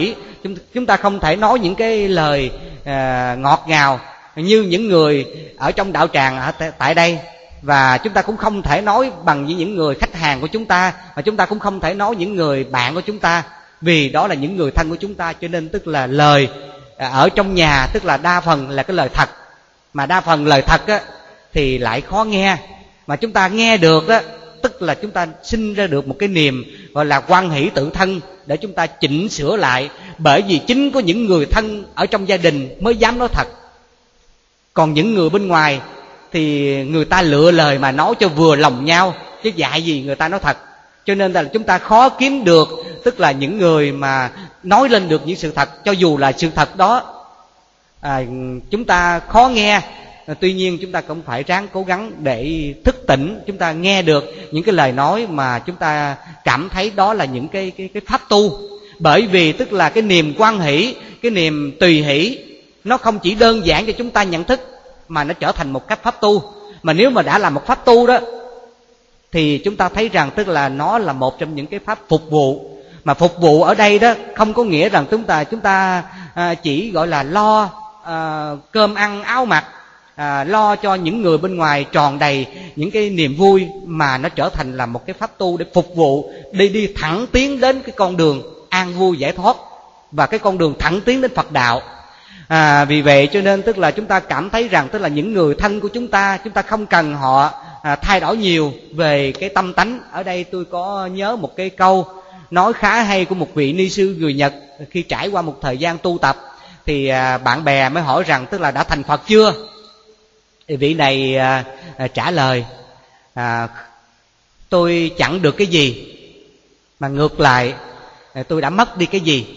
S3: chúng, chúng ta không thể nói những cái lời à, ngọt ngào như những người ở trong đạo tràng ở t- tại đây. Và chúng ta cũng không thể nói bằng với những người khách hàng của chúng ta, và chúng ta cũng không thể nói những người bạn của chúng ta, vì đó là những người thân của chúng ta. Cho nên tức là lời ở trong nhà tức là đa phần là cái lời thật, mà đa phần lời thật á, thì lại khó nghe. Mà chúng ta nghe được á, tức là chúng ta sinh ra được một cái niềm gọi là hoan hỷ tự thân để chúng ta chỉnh sửa lại. Bởi vì chính có những người thân ở trong gia đình mới dám nói thật, còn những người bên ngoài thì người ta lựa lời mà nói cho vừa lòng nhau, chứ dạy gì người ta nói thật. Cho nên là chúng ta khó kiếm được tức là những người mà nói lên được những sự thật, cho dù là sự thật đó à, chúng ta khó nghe. Tuy nhiên chúng ta cũng phải ráng cố gắng để thức tỉnh, chúng ta nghe được những cái lời nói mà chúng ta cảm thấy đó là những cái cái cái pháp tu. Bởi vì tức là cái niềm hoan hỷ, cái niềm tùy hỷ, nó không chỉ đơn giản cho chúng ta nhận thức, mà nó trở thành một cách pháp tu. Mà nếu mà đã là một pháp tu đó, thì chúng ta thấy rằng tức là nó là một trong những cái pháp phục vụ. Mà phục vụ ở đây đó không có nghĩa rằng chúng ta chúng ta à, chỉ gọi là lo à, cơm ăn áo mặc, à, lo cho những người bên ngoài tròn đầy những cái niềm vui, mà nó trở thành là một cái pháp tu để phục vụ, đi đi thẳng tiến đến cái con đường an vui giải thoát, và cái con đường thẳng tiến đến Phật đạo. À, vì vậy cho nên tức là chúng ta cảm thấy rằng tức là những người thân của chúng ta, chúng ta không cần họ à, thay đổi nhiều về cái tâm tánh. Ở đây tôi có nhớ một cái câu nói khá hay của một vị ni sư người Nhật. Khi trải qua một thời gian tu tập thì à, bạn bè mới hỏi rằng tức là đã thành Phật chưa? Thì vị này à, à, trả lời à, tôi chẳng được cái gì, mà ngược lại à, tôi đã mất đi cái gì.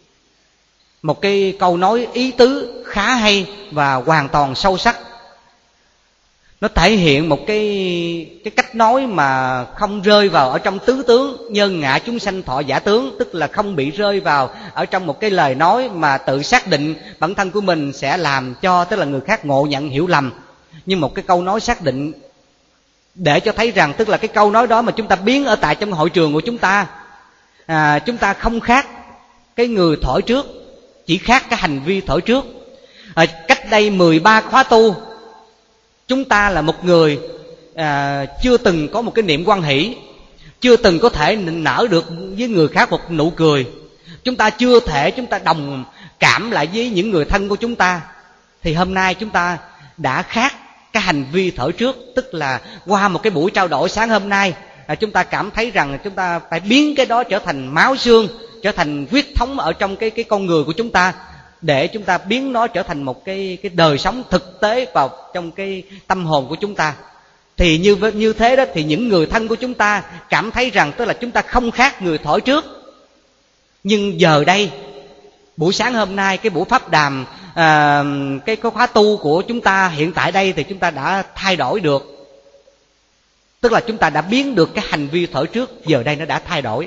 S3: Một cái câu nói ý tứ khá hay và hoàn toàn sâu sắc. Nó thể hiện một cái cái cách nói mà không rơi vào ở trong tứ tướng nhân ngã chúng sanh thọ giả tướng, tức là không bị rơi vào ở trong một cái lời nói mà tự xác định bản thân của mình sẽ làm cho tức là người khác ngộ nhận hiểu lầm. Nhưng một cái câu nói xác định để cho thấy rằng tức là cái câu nói đó mà chúng ta biến ở tại trong hội trường của chúng ta, à, chúng ta không khác cái người thổi trước, chỉ khác cái hành vi thổi trước. À, cách đây mười ba khóa tu, chúng ta là một người à, chưa từng có một cái niệm hoan hỷ, chưa từng có thể nở được với người khác một nụ cười, chúng ta chưa thể chúng ta đồng cảm lại với những người thân của chúng ta. Thì hôm nay chúng ta đã khác cái hành vi thổi trước. Tức là qua một cái buổi trao đổi sáng hôm nay, à, chúng ta cảm thấy rằng chúng ta phải biến cái đó trở thành máu xương, trở thành huyết thống ở trong cái cái con người của chúng ta, để chúng ta biến nó trở thành một cái cái đời sống thực tế vào trong cái tâm hồn của chúng ta. Thì như như thế đó, thì những người thân của chúng ta cảm thấy rằng tức là chúng ta không khác người thổi trước. Nhưng giờ đây, buổi sáng hôm nay, cái buổi pháp đàm, à, cái, cái khóa tu của chúng ta hiện tại đây, thì chúng ta đã thay đổi được. Tức là chúng ta đã biến được cái hành vi thổi trước, giờ đây nó đã thay đổi.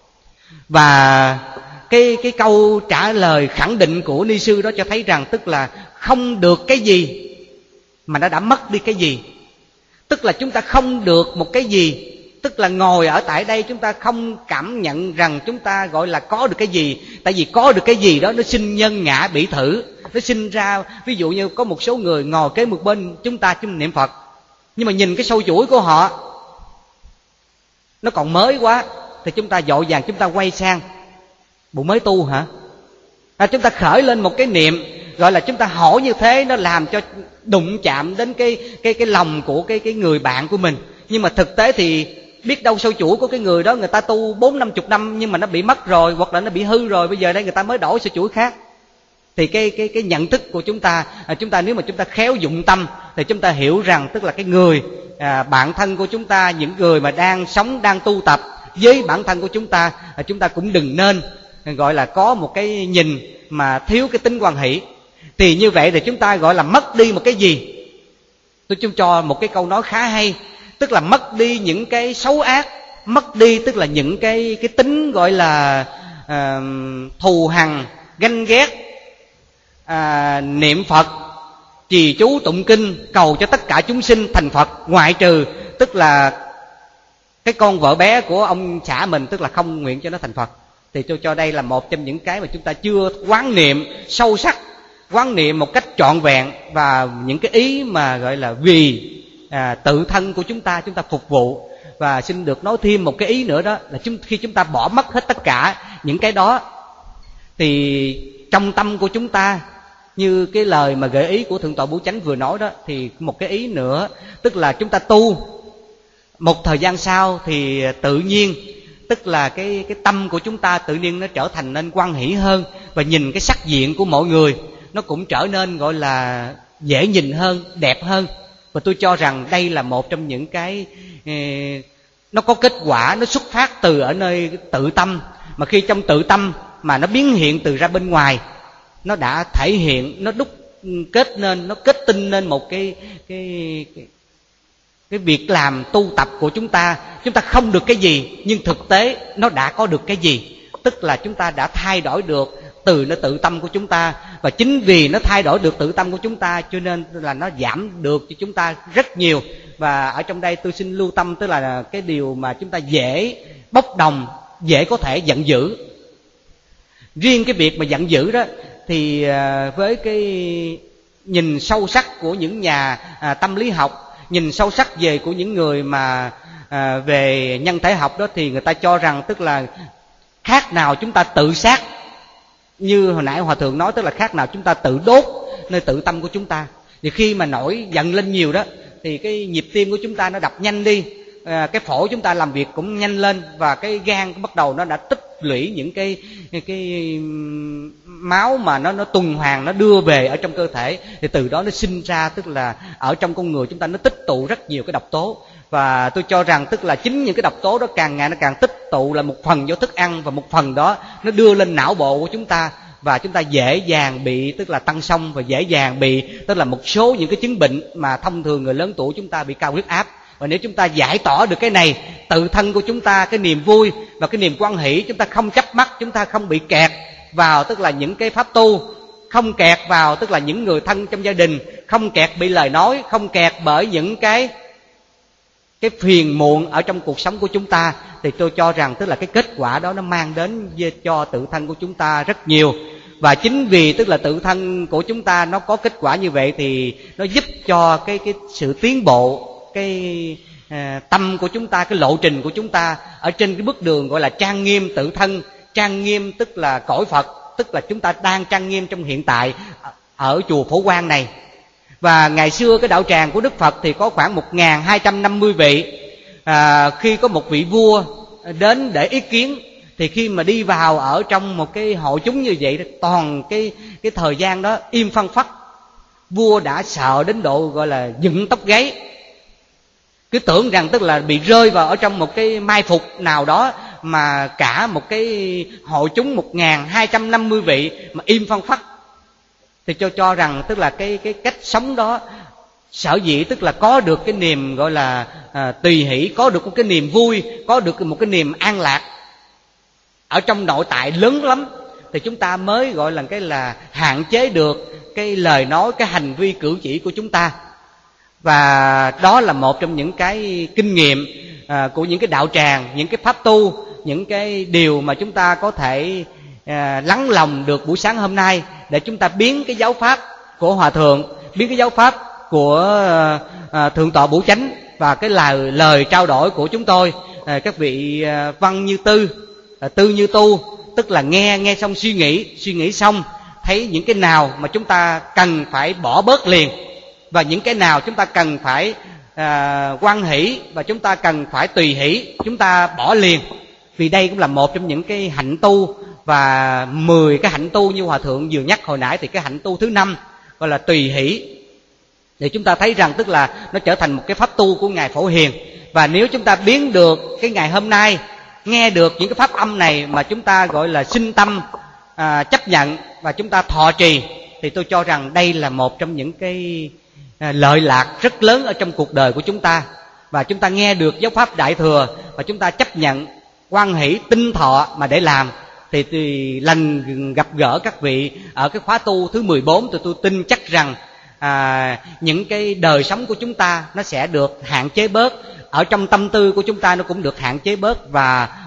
S3: Và cái cái câu trả lời khẳng định của ni sư đó cho thấy rằng tức là không được cái gì mà nó đã mất đi cái gì. Tức là chúng ta không được một cái gì, tức là ngồi ở tại đây chúng ta không cảm nhận rằng chúng ta gọi là có được cái gì. Tại vì có được cái gì đó nó sinh nhân ngã bỉ thử, nó sinh ra ví dụ như có một số người ngồi kế một bên chúng ta chúng niệm Phật, nhưng mà nhìn cái sâu chuỗi của họ nó còn mới quá, thì chúng ta vội vàng chúng ta quay sang: bộ mới tu hả? À, chúng ta khởi lên một cái niệm gọi là chúng ta hỏi như thế, nó làm cho đụng chạm đến cái cái cái lòng của cái cái người bạn của mình. Nhưng mà thực tế thì biết đâu sâu chuỗi của cái người đó người ta tu bốn năm chục năm nhưng mà nó bị mất rồi, hoặc là nó bị hư rồi, bây giờ đây người ta mới đổi sâu chuỗi khác. Thì cái cái cái nhận thức của chúng ta, à, chúng ta nếu mà chúng ta khéo dụng tâm thì chúng ta hiểu rằng tức là cái người à, bạn thân của chúng ta, những người mà đang sống đang tu tập với bản thân của chúng ta, à, chúng ta cũng đừng nên gọi là có một cái nhìn mà thiếu cái tính hoan hỷ. Thì như vậy thì chúng ta gọi là mất đi một cái gì? Tôi chung cho một cái câu nói khá hay, tức là mất đi những cái xấu ác, mất đi tức là những cái cái tính gọi là à, thù hằn, ganh ghét, à, niệm Phật, trì chú tụng kinh cầu cho tất cả chúng sinh thành Phật, ngoại trừ tức là cái con vợ bé của ông xã mình, tức là không nguyện cho nó thành Phật. Thì tôi cho đây là một trong những cái mà chúng ta chưa quán niệm sâu sắc, quán niệm một cách trọn vẹn, và những cái ý mà gọi là vì à, tự thân của chúng ta, chúng ta phục vụ. Và xin được nói thêm một cái ý nữa, đó là chúng, khi chúng ta bỏ mất hết tất cả những cái đó, thì trong tâm của chúng ta, như cái lời mà gợi ý của Thượng tọa Bửu Chánh vừa nói đó, thì một cái ý nữa, tức là chúng ta tu một thời gian sau thì tự nhiên, tức là cái cái tâm của chúng ta tự nhiên nó trở thành nên hoan hỷ hơn, và nhìn cái sắc diện của mọi người nó cũng trở nên gọi là dễ nhìn hơn, đẹp hơn. Và tôi cho rằng đây là một trong những cái eh, nó có kết quả, nó xuất phát từ ở nơi tự tâm, mà khi trong tự tâm mà nó biến hiện từ ra bên ngoài, nó đã thể hiện, nó đúc kết nên, nó kết tinh nên một cái cái cái, cái việc làm tu tập của chúng ta. Chúng ta không được cái gì, nhưng thực tế nó đã có được cái gì, tức là chúng ta đã thay đổi được từ nó tự tâm của chúng ta. Và chính vì nó thay đổi được tự tâm của chúng ta, cho nên là nó giảm được cho chúng ta rất nhiều. Và ở trong đây tôi xin lưu tâm, tức là cái điều mà chúng ta dễ bốc đồng, dễ có thể giận dữ. Riêng cái việc mà giận dữ đó, thì với cái nhìn sâu sắc của những nhà tâm lý học, nhìn sâu sắc về của những người mà về nhân thể học đó, thì người ta cho rằng tức là khác nào chúng ta tự sát, như hồi nãy Hòa Thượng nói, tức là khác nào chúng ta tự đốt nơi tự tâm của chúng ta. Thì khi mà nổi giận lên nhiều đó, thì cái nhịp tim của chúng ta nó đập nhanh đi, à, cái phổi chúng ta làm việc cũng nhanh lên, và cái gan bắt đầu nó đã tích lũy những cái cái, cái máu mà nó nó tuần hoàn, nó đưa về ở trong cơ thể. Thì từ đó nó sinh ra, tức là ở trong con người chúng ta nó tích tụ rất nhiều cái độc tố. Và tôi cho rằng tức là chính những cái độc tố đó càng ngày nó càng tích tụ, là một phần do thức ăn, và một phần đó nó đưa lên não bộ của chúng ta, và chúng ta dễ dàng bị tức là tăng xông, và dễ dàng bị tức là một số những cái chứng bệnh mà thông thường người lớn tuổi chúng ta bị cao huyết áp. Và nếu chúng ta giải tỏa được cái này, tự thân của chúng ta, cái niềm vui và cái niềm hoan hỷ, chúng ta không chấp mắc, chúng ta không bị kẹt vào tức là những cái pháp tu, không kẹt vào tức là những người thân trong gia đình, không kẹt bị lời nói, không kẹt bởi những cái cái phiền muộn ở trong cuộc sống của chúng ta, thì tôi cho rằng tức là cái kết quả đó nó mang đến cho tự thân của chúng ta rất nhiều. Và chính vì tức là tự thân của chúng ta nó có kết quả như vậy, thì nó giúp cho cái cái sự tiến bộ, cái à, tâm của chúng ta, cái lộ trình của chúng ta ở trên cái bước đường gọi là trang nghiêm tự thân. Trang nghiêm tức là cõi Phật, tức là chúng ta đang trang nghiêm trong hiện tại ở chùa Phổ Quang này. Và ngày xưa cái đạo tràng của Đức Phật thì có khoảng một nghìn hai trăm năm mươi vị. à, Khi có một vị vua đến để ý kiến, thì khi mà đi vào ở trong một cái hội chúng như vậy, toàn cái cái thời gian đó im phăng phắc. Vua đã sợ đến độ gọi là dựng tóc gáy, cứ tưởng rằng tức là bị rơi vào ở trong một cái mai phục nào đó, mà cả một cái hội chúng một nghìn hai trăm năm mươi vị mà im phăng phắc. Thì cho cho rằng tức là cái cái cách sống đó sở dĩ tức là có được cái niềm gọi là à, tùy hỷ, có được một cái niềm vui, có được một cái niềm an lạc ở trong nội tại lớn lắm, thì chúng ta mới gọi là cái là hạn chế được cái lời nói, cái hành vi cử chỉ của chúng ta. Và đó là một trong những cái kinh nghiệm à, của những cái đạo tràng, những cái pháp tu, những cái điều mà chúng ta có thể à, lắng lòng được buổi sáng hôm nay, để chúng ta biến cái giáo pháp của Hòa Thượng, biến cái giáo pháp của à, Thượng tọa Bửu Chánh và cái lời lời trao đổi của chúng tôi, à, các vị à, văn như tư, à, tư như tu, tức là nghe nghe xong suy nghĩ, suy nghĩ xong thấy những cái nào mà chúng ta cần phải bỏ bớt liền, và những cái nào chúng ta cần phải à, hoan hỷ và chúng ta cần phải tùy hỷ, chúng ta bỏ liền. Vì đây cũng là một trong những cái hạnh tu, và mười cái hạnh tu như Hòa Thượng vừa nhắc hồi nãy, thì cái hạnh tu thứ năm gọi là tùy hỷ. Thì chúng ta thấy rằng tức là nó trở thành một cái pháp tu của Ngài Phổ Hiền. Và nếu chúng ta biến được cái ngày hôm nay, nghe được những cái pháp âm này mà chúng ta gọi là sinh tâm à, chấp nhận và chúng ta thọ trì, thì tôi cho rằng đây là một trong những cái à, lợi lạc rất lớn ở trong cuộc đời của chúng ta. Và chúng ta nghe được giáo pháp Đại Thừa và chúng ta chấp nhận, hoan hỷ, tinh thọ mà để làm, thì, thì lần gặp gỡ các vị ở cái khóa tu thứ mười bốn, thì tôi tin chắc rằng à, những cái đời sống của chúng ta nó sẽ được hạn chế bớt, ở trong tâm tư của chúng ta nó cũng được hạn chế bớt, và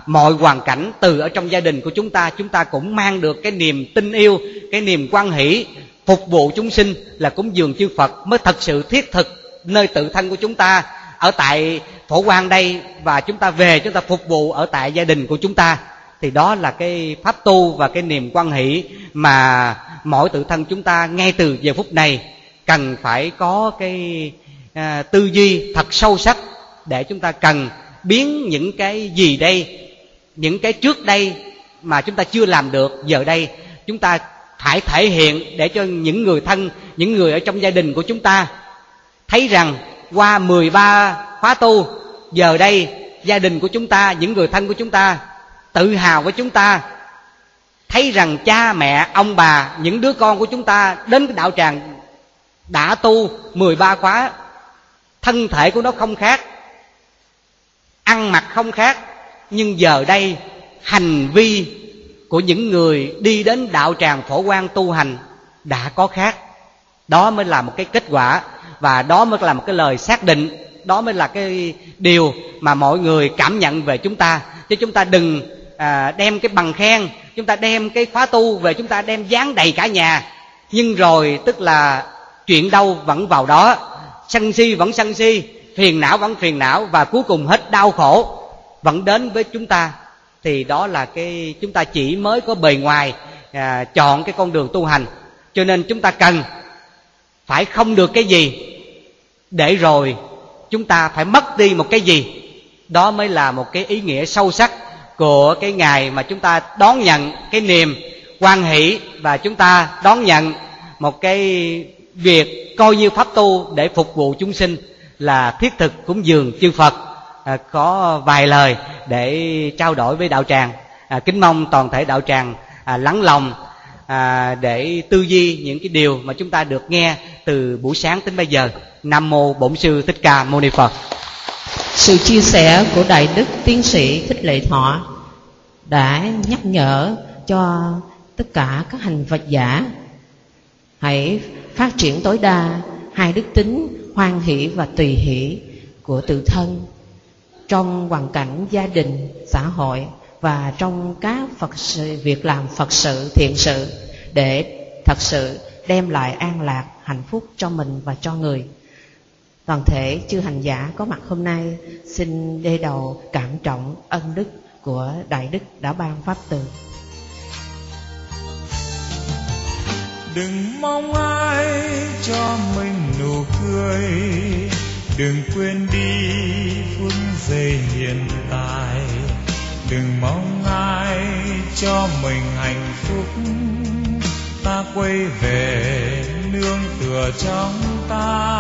S3: mọi hoàn cảnh, từ ở trong gia đình của chúng ta, chúng ta cũng mang được cái niềm tin yêu, cái niềm hoan hỷ phục vụ chúng sinh, là cúng dường chư Phật mới thật sự thiết thực nơi tự thân của chúng ta ở tại Phổ Quang đây, và chúng ta về chúng ta phục vụ ở tại gia đình của chúng ta. Thì đó là cái pháp tu và cái niềm hoan hỷ mà mỗi tự thân chúng ta ngay từ giờ phút này cần phải có cái à, tư duy thật sâu sắc, để chúng ta cần biến những cái gì đây, những cái trước đây mà chúng ta chưa làm được, giờ đây chúng ta phải thể hiện để cho những người thân, những người ở trong gia đình của chúng ta thấy rằng qua mười ba khóa tu, giờ đây gia đình của chúng ta, những người thân của chúng ta tự hào với chúng ta, thấy rằng cha mẹ, ông bà, những đứa con của chúng ta đến cái đạo tràng đã tu mười ba khóa, thân thể của nó không khác, ăn mặc không khác, nhưng giờ đây hành vi của những người đi đến đạo tràng Phổ Quang tu hành đã có khác. Đó mới là một cái kết quả, và đó mới là một cái lời xác định, đó mới là cái điều mà mọi người cảm nhận về chúng ta. Chứ chúng ta đừng à, đem cái bằng khen, chúng ta đem cái khóa tu về, chúng ta đem dán đầy cả nhà, nhưng rồi tức là chuyện đâu vẫn vào đó, sân si vẫn sân si, phiền não vẫn phiền não, và cuối cùng hết đau khổ vẫn đến với chúng ta. Thì đó là cái chúng ta chỉ mới có bề ngoài à, chọn cái con đường tu hành. Cho nên chúng ta cần phải không được cái gì để rồi chúng ta phải mất đi một cái gì. Đó mới là một cái ý nghĩa sâu sắc của cái ngày mà chúng ta đón nhận cái niềm hoan hỷ, và chúng ta đón nhận một cái việc coi như pháp tu để phục vụ chúng sinh, là thiết thực cúng dường chư Phật. À, có vài lời để trao đổi với đạo tràng. À, kính mong toàn thể đạo tràng à, lắng lòng à, để tư duy những cái điều mà chúng ta được nghe từ buổi sáng đến bây giờ. Nam mô Bổn Sư Thích Ca Mâu Ni Phật.
S1: Sự chia sẻ của Đại Đức Tiến sĩ Thích Lệ Thọ đã nhắc nhở cho tất cả các hành Phật giả hãy phát triển tối đa hai đức tính hoan hỷ và tùy hỷ của tự thân trong hoàn cảnh gia đình, xã hội và trong các Phật sự, việc làm Phật sự, thiện sự, để thật sự đem lại an lạc, hạnh phúc cho mình và cho người. Toàn thể chư hành giả có mặt hôm nay xin đê đầu cảm trọng ân đức của Đại Đức đã ban pháp từ.
S4: Đừng mong ai cho mình nụ cười, đừng quên đi phút giây hiện tại. Đừng mong ai cho mình hạnh phúc, ta quay về nương tựa trong ta.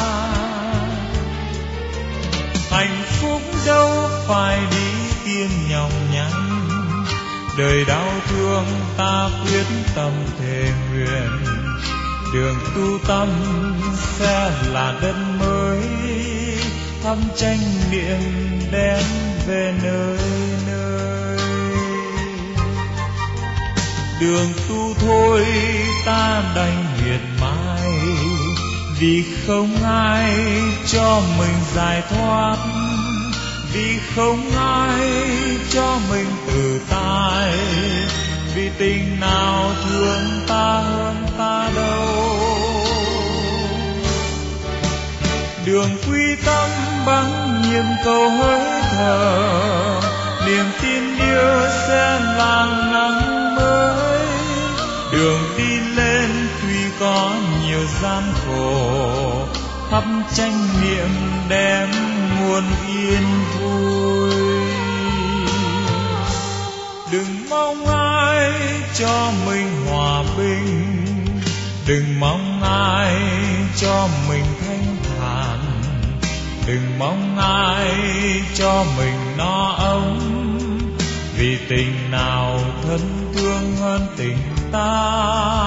S4: Hạnh phúc đâu phải đi tìm nhọc nhằn, đời đau thương ta quyết tâm thề nguyện. Đường tu tâm sẽ là đất mới, thăm tranh niệm đem về nơi nơi. Đường tu thôi ta đành miệt mài, vì không ai cho mình giải thoát, vì không ai cho mình tự tại, vì tình nào thương ta hơn ta đâu. Đường quy tâm bằng nhiệm cầu hơi thở, niềm tin yêu sẽ là nắng mới. Đường đi lên tuy có nhiều gian khổ, thắp tranh niệm đem nguồn yên vui. Đừng mong ai cho mình hòa bình, đừng mong ai cho mình thanh thản, đừng mong ai cho mình no ấm, vì tình nào thân thương hơn tình ta.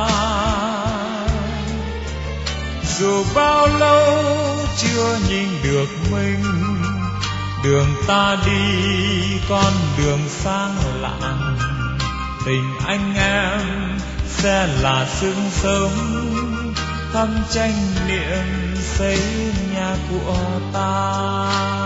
S4: Dù bao lâu chưa nhìn được mình, đường ta đi con đường sáng lạng. Tình anh em sẽ là sương sớm, thăm tranh niệm xây nhà của ta.